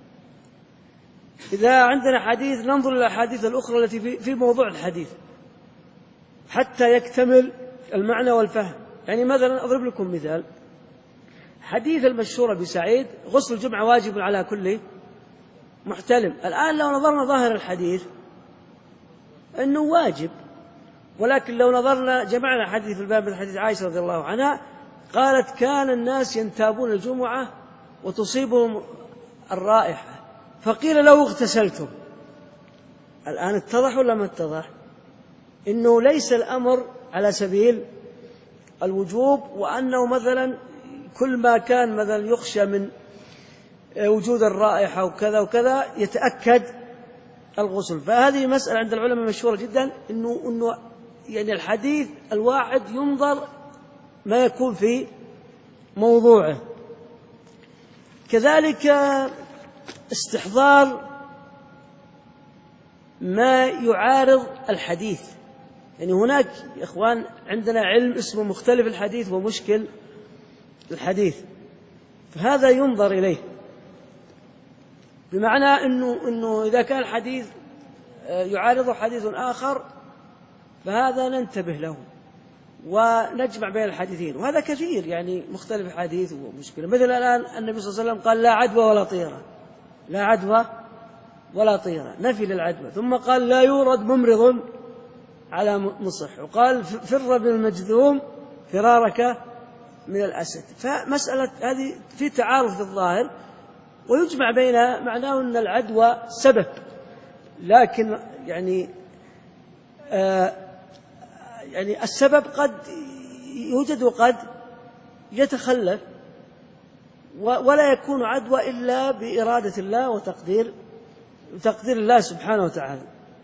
إذا عندنا حديث ننظر إلى الأحاديث الأخرى التي في موضوع الحديث حتى يكتمل المعنى والفهم. يعني مثلا أضرب لكم مثال، حديث المشهور بسعيد غسل الجمعة واجب على كل محتلم. الآن لو نظرنا ظاهر الحديث أنه واجب، ولكن لو نظرنا جمعنا حديث في الباب من حديث عائشة رضي الله عنها قالت كان الناس ينتابون الجمعة وتصيبهم الرائحة فقيل لو اغتسلتم. الآن اتضح ولا ما اتضح؟ إنه ليس الأمر على سبيل الوجوب، وأنه مثلا كل ما كان مثلا يخشى من وجود الرائحة وكذا وكذا يتأكد الغسل. فهذه مسألة عند العلماء مشهورة جدا، إنه يعني الحديث الواحد ينظر ما يكون في موضوعه. كذلك استحضار ما يعارض الحديث. يعني هناك يا إخوان عندنا علم اسمه مختلف الحديث ومشكل الحديث، فهذا ينظر إليه، بمعنى إنه إذا كان الحديث يعارض حديث آخر فهذا ننتبه له ونجمع بين الحديثين. وهذا كثير يعني مختلف الحديث ومشكلة. مثل الآن النبي صلى الله عليه وسلم قال لا عدوى ولا طيرة، لا عدوى ولا طيرة، نفي للعدوى. ثم قال لا يورد ممرض على مصح، وقال فر بالمجذوم فرارك من الأسد. فمسألة هذه في تعارض في الظاهر، ويجمع بينها معناه أن العدوى سبب، لكن يعني يعني السبب قد يوجد وقد يتخلف، ولا يكون عدوى إلا بإرادة الله وتقدير الله سبحانه وتعالى.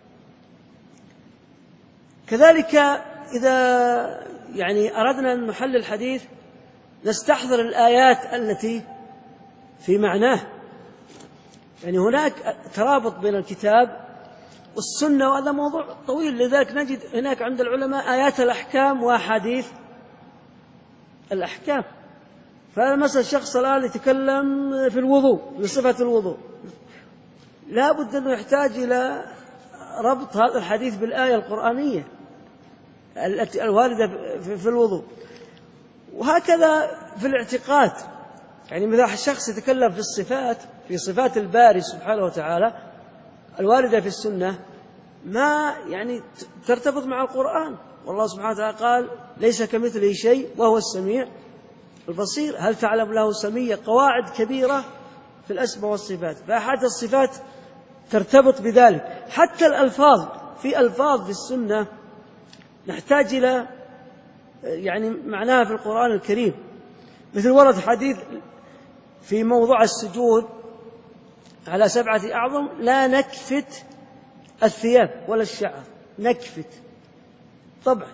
كذلك إذا يعني أردنا أن نحلل الحديث نستحضر الآيات التي في معناه. يعني هناك ترابط بين الكتاب والسنة، وهذا موضوع طويل، لذلك نجد هناك عند العلماء آيات الأحكام وأحاديث الأحكام. فمثلا شخص الآن يتكلم في الوضوء بصفة الوضوء، لا بد أنه يحتاج إلى ربط هذا الحديث بالآية القرآنية التي الواردة في الوضوء. وهكذا في الاعتقاد، يعني مثلا الشخص يتكلم في الصفات، في صفات الباري سبحانه وتعالى الواردة في السنة، ما يعني ترتبط مع القرآن. والله سبحانه وتعالى قال ليس كمثله شيء وهو السميع البصير. هل تعلم له سمية؟ قواعد كبيرة في الأسماء والصفات، فأحد الصفات ترتبط بذلك. حتى الألفاظ، في ألفاظ في السنة نحتاج إلى يعني معناها في القرآن الكريم، مثل ورد حديث في موضوع السجود على 7 أعظم لا نكفت الثياب ولا الشعر، نكفت. طبعا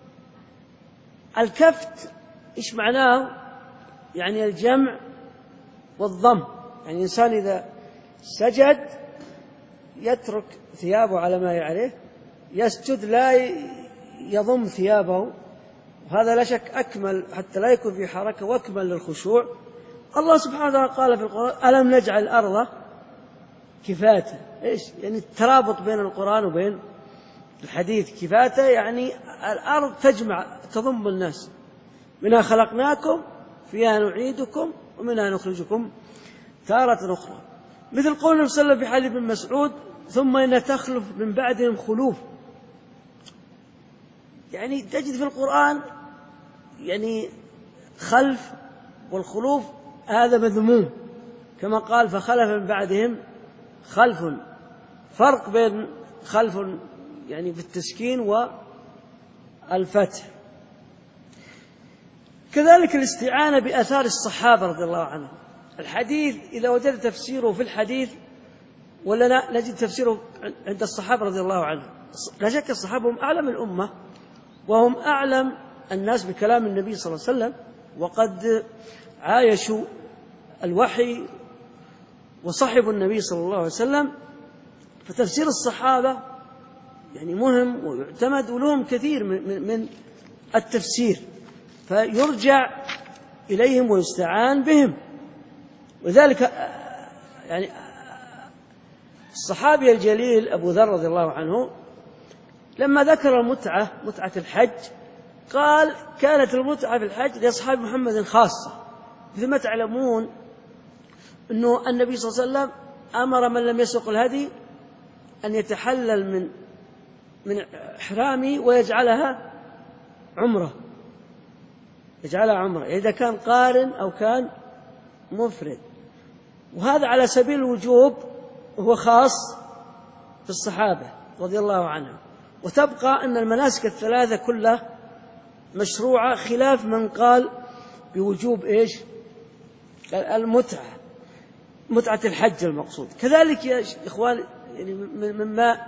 الكفت إيش معناه؟ يعني الجمع والضم، يعني الإنسان إذا سجد يترك ثيابه على ما يعرف، يسجد لا يضم ثيابه، وهذا لا شك أكمل حتى لا يكون في حركة وأكمل للخشوع. الله سبحانه وتعالى قال في القرآن ألم نجعل الأرض كفاتا. إيش يعني الترابط بين القرآن وبين الحديث؟ كفاتا يعني الأرض تجمع تضم الناس، منها خلقناكم فيها نعيدكم ومنها نخرجكم تارة أخرى. مثل قول النبي صلى الله عليه وسلم في حديث ابن مسعود ثم إن تخلف من بعدهم خلوف. يعني تجد في القرآن يعني خلف، والخلوف هذا مذموم، كما قال فخلف من بعدهم خلف. فرق بين خلف يعني في التسكين والفتح. كذلك الاستعانة بآثار الصحابة رضي الله عنهم. الحديث إذا وجد تفسيره في الحديث ولا نجد تفسيره عند الصحابة رضي الله عنهم. لا شك الصحابة هم أعلم الأمة وهم أعلم الناس بكلام النبي صلى الله عليه وسلم، وقد عايشوا الوحي وصحبوا النبي صلى الله عليه وسلم، فتفسير الصحابة يعني مهم ويعتمد، ولهم كثير من التفسير، فيرجع إليهم ويستعان بهم. وذلك يعني الصحابي الجليل أبو ذر رضي الله عنه لما ذكر المتعة، متعة الحج، قال كانت المتعة في الحج لأصحاب محمد خاصة. مثل ما تعلمون أنه النبي صلى الله عليه وسلم أمر من لم يسق الهدي أن يتحلل من إحرامه ويجعلها عمرة، يجعلها عمرة إذا كان قارن أو كان مفرد. وهذا على سبيل الوجوب هو خاص بالصحابة رضي الله عنهم. وتبقى أن المناسك الثلاثة كلها مشروعة، خلاف من قال بوجوب إيش المتعة، متعة الحج المقصود. كذلك يا إخوان يعني مما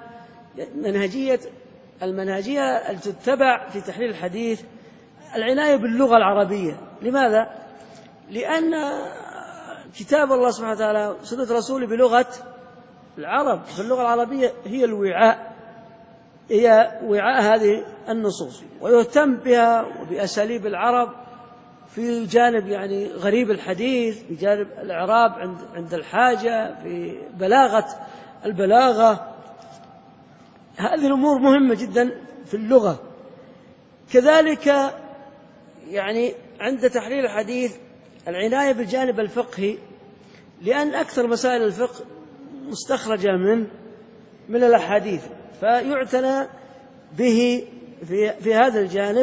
المنهجية التي تتبع في تحليل الحديث العناية باللغة العربية. لماذا؟ لأن كتاب الله سبحانه وتعالى سنة رسوله بلغة العرب، فاللغة العربية هي الوعاء، هي وعاء هذه النصوص، ويهتم بها وبأساليب العرب في جانب يعني غريب الحديث، في جانب الإعراب عند الحاجة، في البلاغة. هذه الأمور مهمة جدا في اللغة. كذلك يعني عند تحليل الحديث العناية بالجانب الفقهي، لأن أكثر مسائل الفقه مستخرجة من الأحاديث، فيعتنى به في هذا الجانب،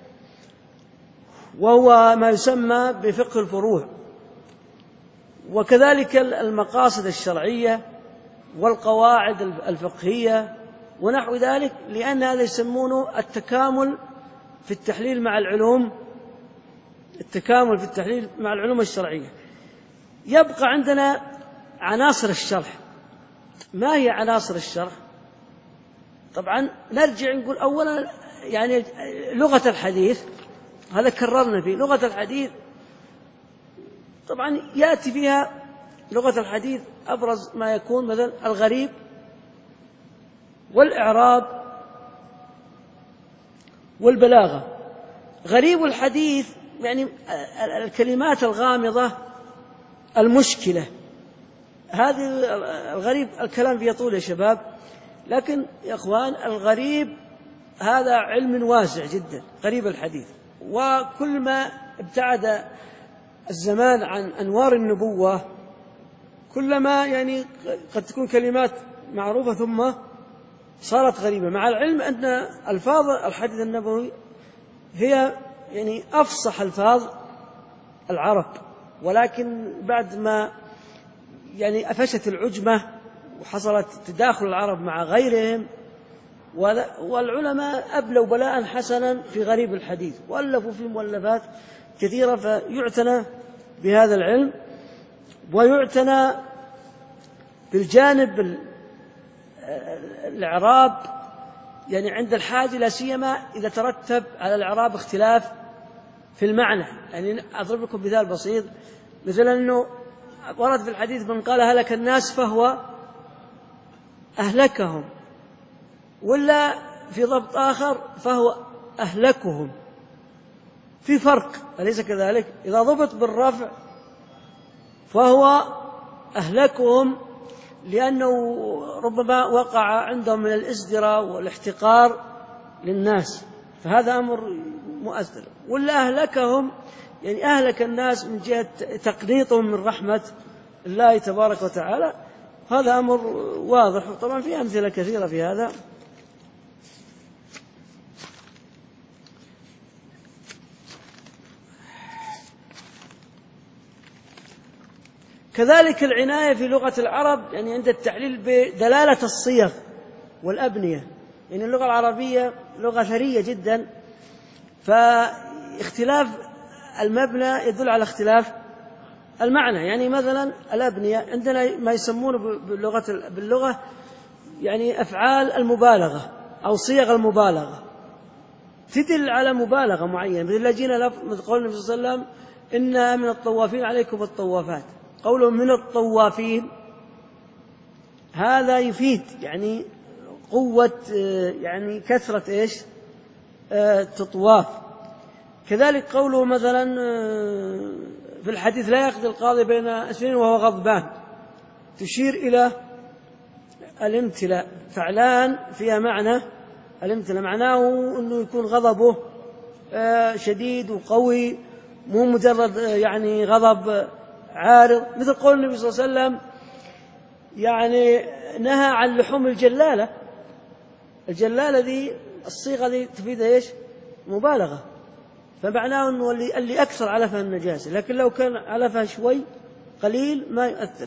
وهو ما يسمى بفقه الفروع. وكذلك المقاصد الشرعية والقواعد الفقهية ونحو ذلك، لأن هذا يسمونه التكامل في التحليل مع العلوم، التكامل في التحليل مع العلوم الشرعية. يبقى عندنا عناصر الشرح. ما هي عناصر الشرح؟ طبعا نرجع نقول أولا يعني لغة الحديث، هذا كررنا فيه. لغة الحديث طبعا يأتي فيها لغة الحديث أبرز ما يكون مثلا الغريب والإعراب والبلاغة. غريب الحديث يعني الكلمات الغامضة المشكلة هذه. الغريب الكلام فيه طول يا شباب، لكن يا أخوان الغريب هذا علم واسع جدا، غريب الحديث. وكل ما ابتعد الزمان عن أنوار النبوة كلما يعني قد تكون كلمات معروفة ثم صارت غريبة، مع العلم أن ألفاظ الحديث النبوي هي يعني أفصح ألفاظ العرب، ولكن بعد ما يعني أفشت العجمة وحصلت تداخل العرب مع غيرهم، والعلماء أبلوا بلاء حسنا في غريب الحديث وألفوا في مؤلفات كثيرة. فيعتنى بهذا العلم ويعتنى بالجانب الإعراب، يعني عند الحاجة لا سيما إذا ترتب على الإعراب اختلاف في المعنى. يعني أضرب لكم مثال بسيط، مثلا أنه ورد في الحديث من قال هلك الناس فهو أهلكهم، ولا في ضبط آخر فهو أهلكهم، في فرق أليس كذلك؟ إذا ضبط بالرفع فهو أهلكهم لأنه ربما وقع عندهم من الازدراء والاحتقار للناس، فهذا أمر مؤثر. ولا أهلكهم يعني أهلك الناس من جهة تقنيطهم من رحمة الله تبارك وتعالى، هذا أمر واضح. طبعا في أمثلة كثيرة في هذا. كذلك العناية في لغة العرب يعني عند التحليل بدلالة الصيغ والأبنية، يعني اللغة العربية لغة ثرية جدا، فاختلاف المبنى يدل على اختلاف المعنى. يعني مثلا الأبنية عندنا ما يسمونه باللغة يعني أفعال المبالغة أو صيغ المبالغة تدل على مبالغة معينة، مثل لجينا مثل قول النبي صلى الله عليه وسلم إنا من الطوافين عليكم الطوافات، قولهم من الطوافين هذا يفيد يعني قوة يعني كثرة إيش تطواف. كذلك قوله مثلا في الحديث لا يقضي القاضي بين اثنين وهو غضبان، تشير إلى الامتلاء، فعلان فيها معنى الامتلاء، معناه أنه يكون غضبه شديد وقوي، مو مجرد يعني غضب عارض. مثل قول النبي صلى الله عليه وسلم يعني نهى عن لحوم الجلالة. الجلالة ذي الصيغة ذي تفيد إيش؟ مبالغة، فمعناه أنه اللي أكثر علفها النجاسة، لكن لو كان علفها شوي قليل ما يؤثر.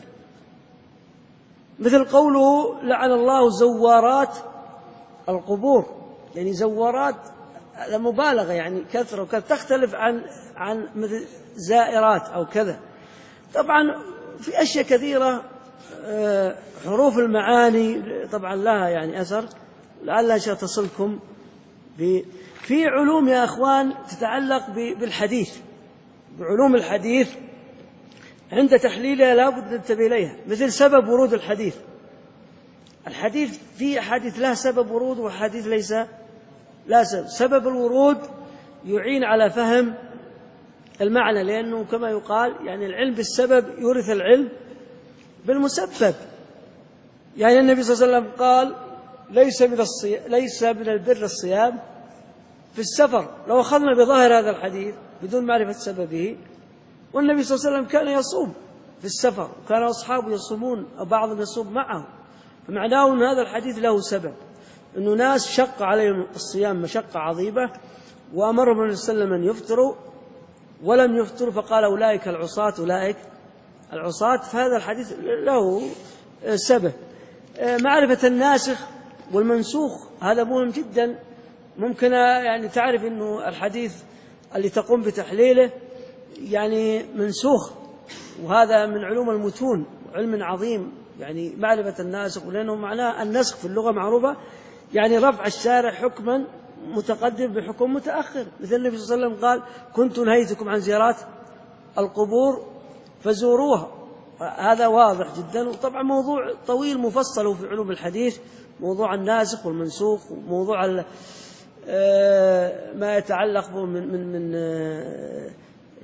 مثل قوله لعن الله زوارات القبور، يعني زوارات مبالغة يعني كثرة وكثرة، تختلف عن مثل زائرات أو كذا. طبعا في أشياء كثيرة، حروف المعاني طبعا لها يعني أثر، لعلها ستصلكم في علوم يا أخوان تتعلق بالحديث، بعلوم الحديث عند تحليلها لا بد ننتبه إليها، مثل سبب ورود الحديث. الحديث في أحاديث لها سبب ورود وحديث ليس لا سبب. سبب الورود يعين على فهم المعنى، لأنه كما يقال يعني العلم بالسبب يورث العلم بالمسبب. يعني النبي صلى الله عليه وسلم قال ليس من البر الصيام في السفر. لو أخذنا بظاهر هذا الحديث بدون معرفة سببه، والنبي صلى الله عليه وسلم كان يصوم في السفر وكان أصحابه يصومون أو بعضهم يصوم معه، فمعناه أن هذا الحديث له سبب، أنه ناس شق عليهم الصيام مشقة عظيمة وأمرهم النبي صلى الله عليه وسلم أن يفطروا ولم يفطروا، فقال أولئك العصاة أولئك العصاة. فهذا الحديث له سبب. معرفة الناسخ والمنسوخ هذا مهم جدا. ممكن يعني تعرف أنه الحديث اللي تقوم بتحليله يعني منسوخ، وهذا من علوم المتون، علم عظيم يعني معرفة الناسخ، لأنه معناه النسخ في اللغة معروفة يعني رفع الشارع حكما متقدم بحكم متأخر. مثل النبي صلى الله عليه وسلم قال كنت نهيتكم عن زيارات القبور فزوروها، هذا واضح جدا. وطبعا موضوع طويل مفصل في علوم الحديث، موضوع الناسخ والمنسوخ، وموضوع ما يتعلق به من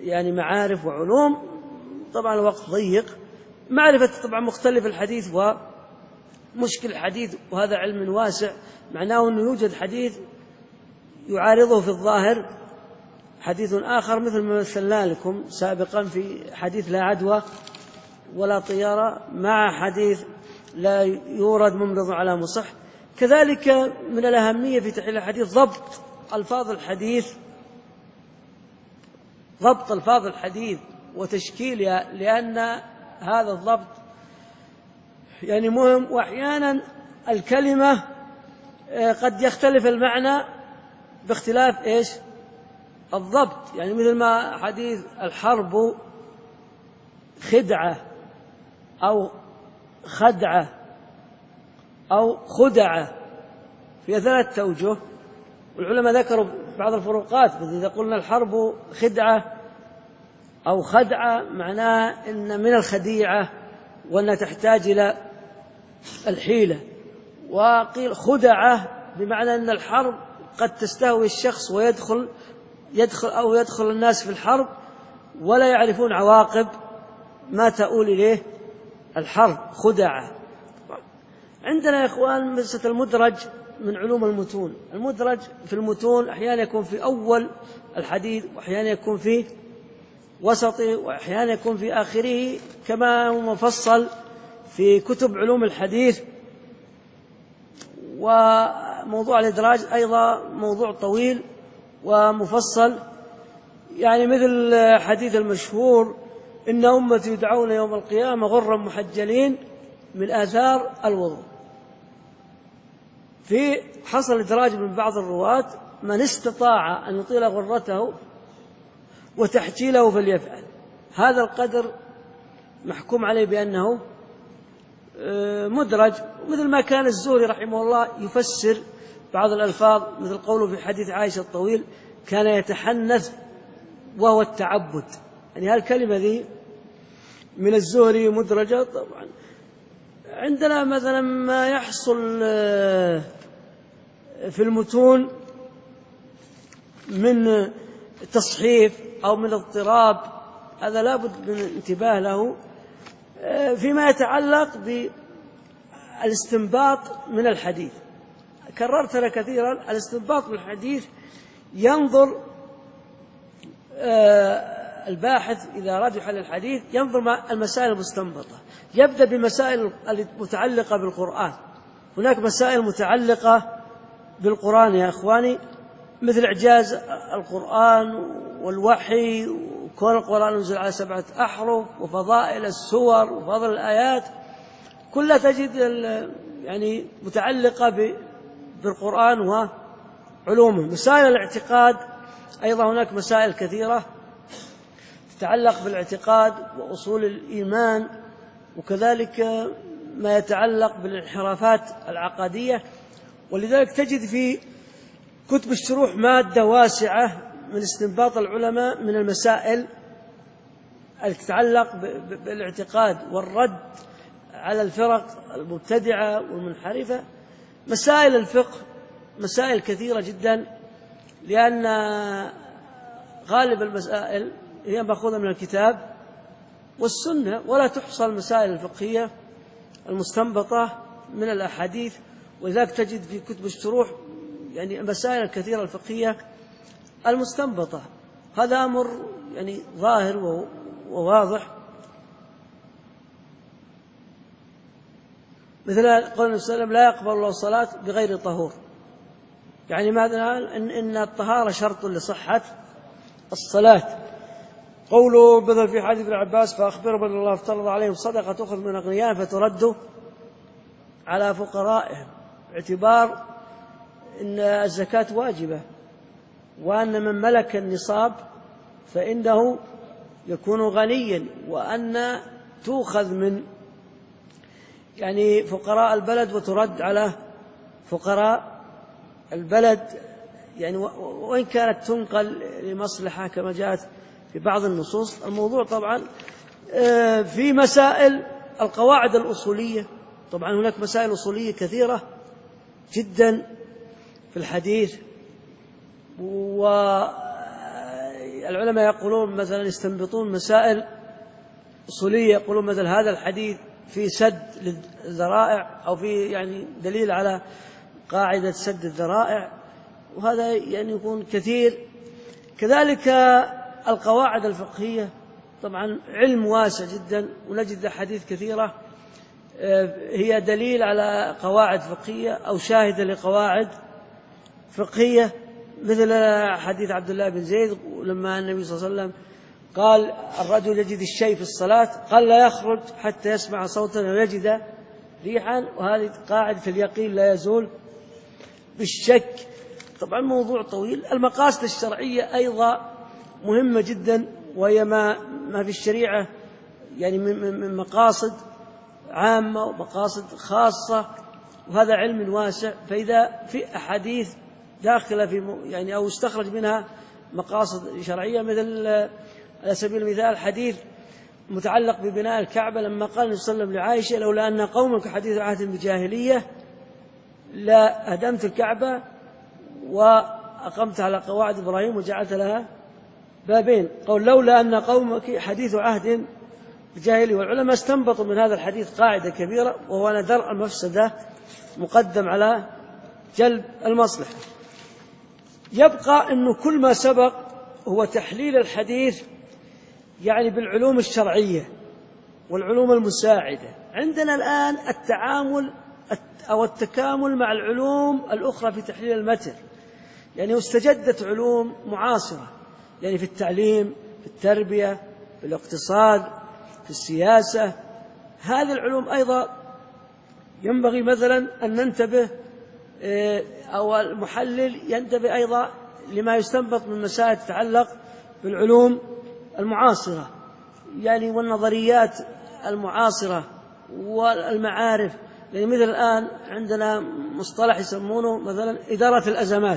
يعني معارف وعلوم، طبعا الوقت ضيق، معرفة طبعا مختلف الحديث ومشكل الحديث، وهذا علم واسع، معناه أنه يوجد حديث يعارضه في الظاهر حديث آخر، مثل ما مثلنا لكم سابقا في حديث لا عدوى ولا طيارة مع حديث لا يورد ممرض على مصح. كذلك من الأهمية في تحليل الحديث ضبط ألفاظ الحديث، ضبط ألفاظ الحديث وتشكيلها، لأن هذا الضبط يعني مهم. وأحيانا الكلمة قد يختلف المعنى باختلاف إيش؟ الضبط. يعني مثل ما حديث الحرب خدعة أو خدعة أو خدعة في 3 أوجه، والعلماء ذكروا بعض الفروقات. إذا قلنا الحرب خدعة أو خدعة معناه إن من الخديعة وأنها تحتاج إلى الحيلة، وقيل خدعة بمعنى أن الحرب قد تستهوي الشخص ويدخل الناس في الحرب ولا يعرفون عواقب ما تؤول إليه الحرب، خدعة. عندنا يا إخوان مسألة المدرج من علوم المتون. المدرج في المتون أحيانا يكون في أول الحديث، وأحيانا يكون في وسطه، وأحيانا يكون في آخره، كما هو مفصل في كتب علوم الحديث. وموضوع الإدراج أيضا موضوع طويل ومفصل، يعني مثل حديث المشهور إن أمتي يدعون يوم القيامة غرا محجلين من آثار الوضوء. في حصل إدراج من بعض الرواة: من استطاع أن يطيل غرته وتحجيله فليفعل. هذا القدر محكوم عليه بأنه مدرج، مثل ما كان الزهري رحمه الله يفسر بعض الألفاظ، مثل قوله في حديث عائشة الطويل: كان يتحنث وهو التعبد. يعني هالكلمة ذي من الزهري مدرجة. طبعا عندنا مثلا ما يحصل في المتون من تصحيف أو من اضطراب، هذا لابد من الانتباه له. فيما يتعلق بالاستنباط من الحديث، كررت لك كثيرا، الاستنباط من الحديث ينظر الباحث إذا أراد يحلل الحديث ينظر مع المسائل المستنبطة. يبدأ بمسائل المتعلقة بالقرآن. هناك مسائل متعلقة بالقرآن يا إخواني، مثل إعجاز القرآن والوحي، وكون القرآن ينزل على 7 أحرف، وفضائل السور وفضل الآيات، كلها تجد يعني متعلقة بالقرآن وعلومه. مسائل الاعتقاد أيضا هناك مسائل كثيرة تتعلق بالاعتقاد وأصول الإيمان، وكذلك ما يتعلق بالانحرافات العقدية. ولذلك تجد في كتب الشروح مادة واسعة من استنباط العلماء من المسائل التي تتعلق بالاعتقاد والرد على الفرق المبتدعة والمنحرفة. مسائل الفقه مسائل كثيرة جدا، لأن غالب المسائل هي مأخوذة من الكتاب والسنة، ولا تحصى المسائل الفقهية المستنبطة من الأحاديث. ولذلك تجد في كتب الشروح يعني المسائل الكثيرة الفقهية المستنبطة. هذا أمر يعني ظاهر وواضح. مثل قول النبي صلى الله عليه وسلم: لا يقبل الله الصلاة بغير طهور. يعني ماذا؟ إن الطهارة شرط لصحة الصلاة. قوله مثل في حديث ابن عباس: فأخبروا بأن الله افترض عليهم صدقة تأخذ من أغنيائهم فترد على فقرائهم، باعتبار إن الزكاة واجبة، وأن من ملك النصاب فإنه يكون غنيا، وأن تؤخذ من يعني فقراء البلد وترد على فقراء البلد، يعني وإن كانت تنقل لمصلحة كما جاءت في بعض النصوص. الموضوع طبعا في مسائل القواعد الأصولية. طبعا هناك مسائل أصولية كثيرة جدا في الحديث، العلماء يقولون مثلا يستنبطون مسائل أصولية، يقولون مثلا هذا الحديث في سد للذرائع أو في يعني دليل على قاعدة سد الذرائع، وهذا يعني يكون كثير. كذلك القواعد الفقهية طبعا علم واسع جدا، ونجد أحاديث كثيرة هي دليل على قواعد فقهية أو شاهدة لقواعد فقهية، مثل حديث عبد الله بن زيد لما النبي صلى الله عليه وسلم قال الرجل يجد الشيء في الصلاة قال لا يخرج حتى يسمع صوتا ويجد ريحا، وهذه قاعدة اليقين لا يزول بالشك. طبعا موضوع طويل. المقاصد الشرعية أيضا مهمة جدا، وهي ما في الشريعة يعني من مقاصد عامة ومقاصد خاصة، وهذا علم واسع. فإذا في أحاديث داخلة في يعني أو استخرج منها مقاصد شرعية، مثل على سبيل المثال حديث متعلق ببناء الكعبة لما قال النبي صلى الله عليه وسلم لعائشة لولا أن قومك حديث عهد بجاهلية لا هدمت الكعبة وأقمت على قواعد إبراهيم وجعلت لها بابين. قول لولا أن قومك حديث عهد بجاهلية. والعلماء استنبطوا من هذا الحديث قاعدة كبيرة، وهو أن درء المفسدة مقدم على جلب المصلحة. يبقى أنه كل ما سبق هو تحليل الحديث يعني بالعلوم الشرعية والعلوم المساعدة. عندنا الآن التعامل أو التكامل مع العلوم الأخرى في تحليل المتن، يعني استجدت علوم معاصرة يعني في التعليم، في التربية، في الاقتصاد، في السياسة. هذه العلوم أيضا ينبغي مثلا أن ننتبه أو المحلل ينتبه أيضا لما يستنبط من مسائل تتعلق بالعلوم المعاصرة يعني والنظريات المعاصرة والمعارف. يعني مثل الآن عندنا مصطلح يسمونه مثلا إدارة الأزمات،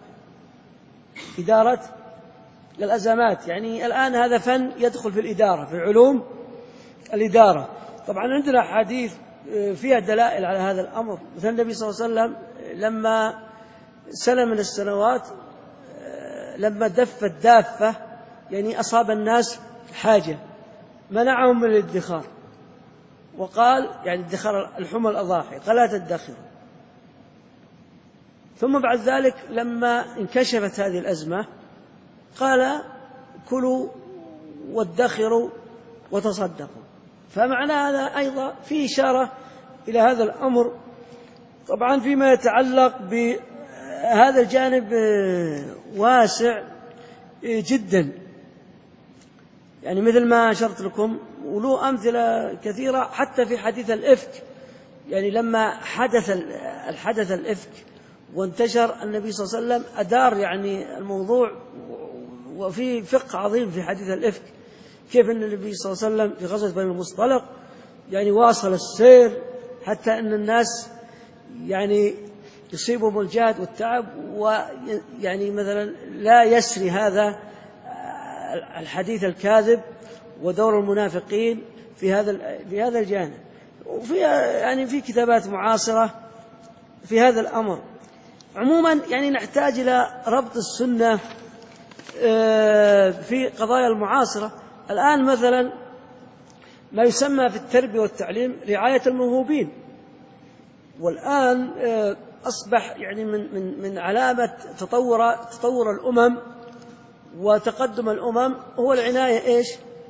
إدارة الأزمات، يعني الآن هذا فن يدخل في الإدارة، في علوم الإدارة. طبعا عندنا حديث فيها دلائل على هذا الأمر، مثل النبي صلى الله عليه وسلم لما سنة من السنوات لما دفت دافة يعني أصاب الناس حاجة منعهم من الادخار، وقال يعني ادخار الحمى الأضاحي قال لا تدخروا. ثم بعد ذلك لما انكشفت هذه الأزمة قال كلوا وادخروا وتصدقوا. فمعنى هذا أيضا في إشارة إلى هذا الأمر. طبعا فيما يتعلق بهذا الجانب واسع جدا، يعني مثل ما أشرت لكم، وله أمثلة كثيرة حتى في حديث الإفك. يعني لما حدث الإفك وانتشر، النبي صلى الله عليه وسلم أدار يعني الموضوع، وفي فقه عظيم في حديث الإفك، كيف أن النبي صلى الله عليه وسلم في غزوة بني المصطلق يعني واصل السير حتى أن الناس يعني يصيبهم الجهد والتعب، ويعني مثلا لا يسري هذا الحديث الكاذب ودور المنافقين في هذا الجانب. وفي يعني في كتابات معاصرة في هذا الأمر. عموما يعني نحتاج إلى ربط السنة في قضايا المعاصرة. الآن مثلا ما يسمى في التربية والتعليم رعاية الموهوبين، والآن أصبح يعني من علامة تطور الأمم وتقدم الأمم هو العناية إيش؟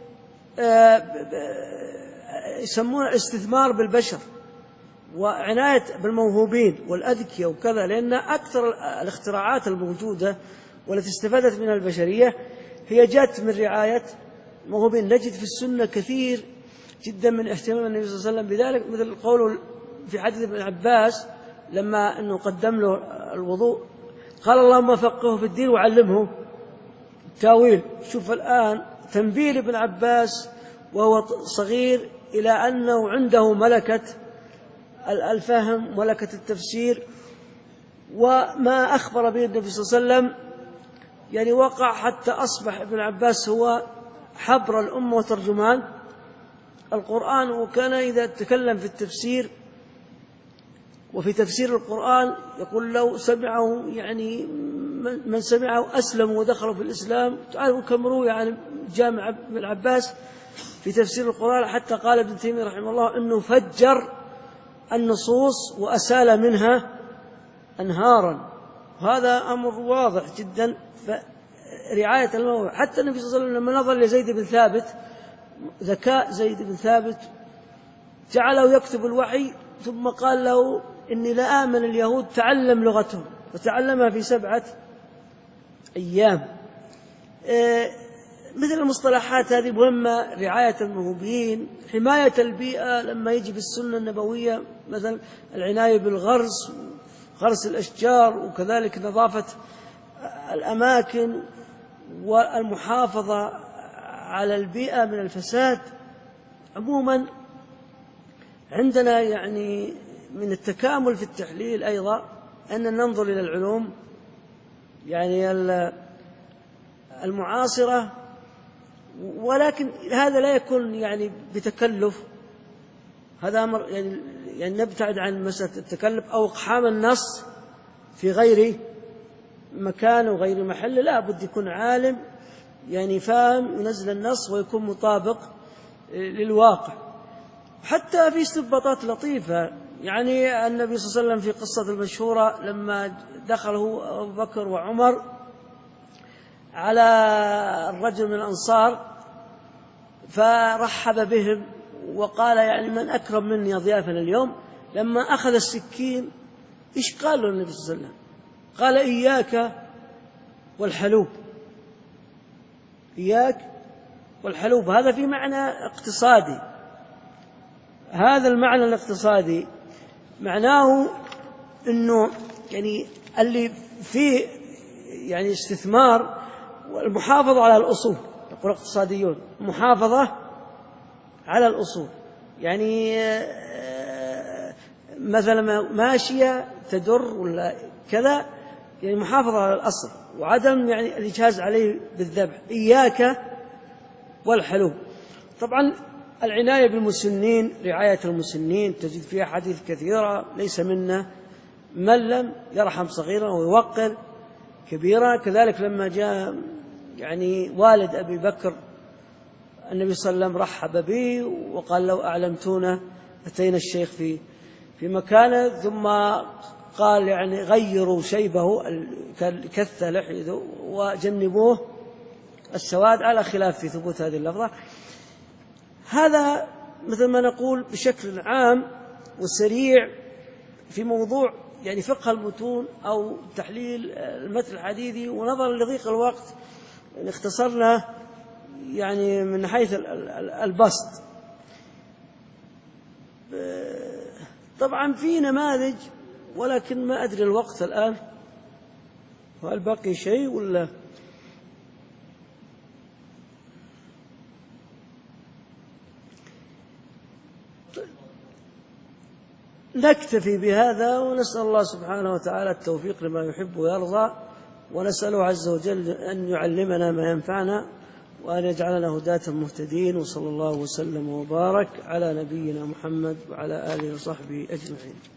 يسمونه استثمار بالبشر وعناية بالموهوبين والأذكياء وكذا، لأن أكثر الاختراعات الموجودة والتي استفادت منها البشرية هي جاءت من رعاية الموهوبين. نجد في السنة كثير جدا من اهتمام النبي صلى الله عليه وسلم بذلك، مثل قوله في حديث ابن عباس لما أنه قدم له الوضوء قال اللهم فقهه في الدين وعلمه التاويل. شوف الآن تنبيه ابن عباس وهو صغير إلى أنه عنده ملكة الفهم، ملكة التفسير، وما أخبر به النبي صلى الله عليه وسلم يعني وقع حتى أصبح ابن عباس هو حبر الأمة وترجمان القرآن. وكان إذا تكلم في التفسير وفي تفسير القرآن يقول لو سمعه يعني من سمعه أسلموا ودخلوا في الإسلام. تعرفوا كم روي عن جامع ابن العباس في تفسير القرآن، حتى قال ابن تيمية رحمه الله أنه فجر النصوص وأسال منها أنهارا. هذا أمر واضح جدا. فرعاية الموضوع، حتى النبي صلى الله عليه وسلم لما نظر لزيد بن ثابت، ذكاء زيد بن ثابت، جعله يكتب الوحي ثم قال له إني لا آمن اليهود، تعلم لغتهم، وتعلمها في 7 أيام. مثل المصطلحات هذه مهمة. رعاية الموهوبين، حماية البيئة لما يجي بالسنة النبوية، مثلا العناية بالغرس، غرس الأشجار، وكذلك نظافة الأماكن والمحافظة على البيئة من الفساد. عموما عندنا يعني من التكامل في التحليل أيضا أن ننظر إلى العلوم يعني المعاصرة، ولكن هذا لا يكون يعني بتكلف. هذا أمر يعني نبتعد عن مسألة التكلف أو إقحام النص في غير مكان وغير محل. لا بد يكون عالم يعني فاهم ينزل النص ويكون مطابق للواقع. حتى في استنباطات لطيفة. يعني النبي صلى الله عليه وسلم في قصة المشهورة لما دخله أبو بكر وعمر على الرجل من الأنصار فرحب بهم وقال يعني من أكرم مني ضيافنا اليوم. لما أخذ السكين إيش قال له النبي صلى الله عليه وسلم؟ قال إياك والحلوب، إياك والحلوب. هذا في معنى اقتصادي. هذا المعنى الاقتصادي معناه أنه يعني اللي فيه يعني استثمار والمحافظة على الأصول. يقول اقتصاديون محافظة على الأصول، يعني مثلا ماشية تدر ولا كذا، يعني محافظة على الأصل وعدم يعني الإجهاز عليه بالذبح. إياك والحلوب. طبعا العناية بالمسنين، رعاية المسنين تجد فيها حديث كثيرة. ليس منا من لم يرحم صغيرا ويوقر كبيرا. كذلك لما جاء يعني والد أبي بكر النبي صلى الله عليه وسلم رحب به وقال لو أعلمتونا أتينا الشيخ في مكانه، ثم قال يعني غيروا شيبه كث لحيته وجنبوه السواد، على خلاف في ثبوت هذه اللفظة. هذا مثل ما نقول بشكل عام وسريع في موضوع يعني فقه المتون أو تحليل المتن الحديثي. ونظرا لضيق الوقت يعني اختصرنا يعني من حيث البسط. طبعا في نماذج ولكن ما أدري الوقت الآن، وهل بقي شيء ولا؟ نكتفي بهذا ونسأل الله سبحانه وتعالى التوفيق لما يحب ويرضى، ونسأله عز وجل أن يعلمنا ما ينفعنا وأن يجعلنا هداة مهتدين. وصلى الله وسلم وبارك على نبينا محمد وعلى آله وصحبه أجمعين.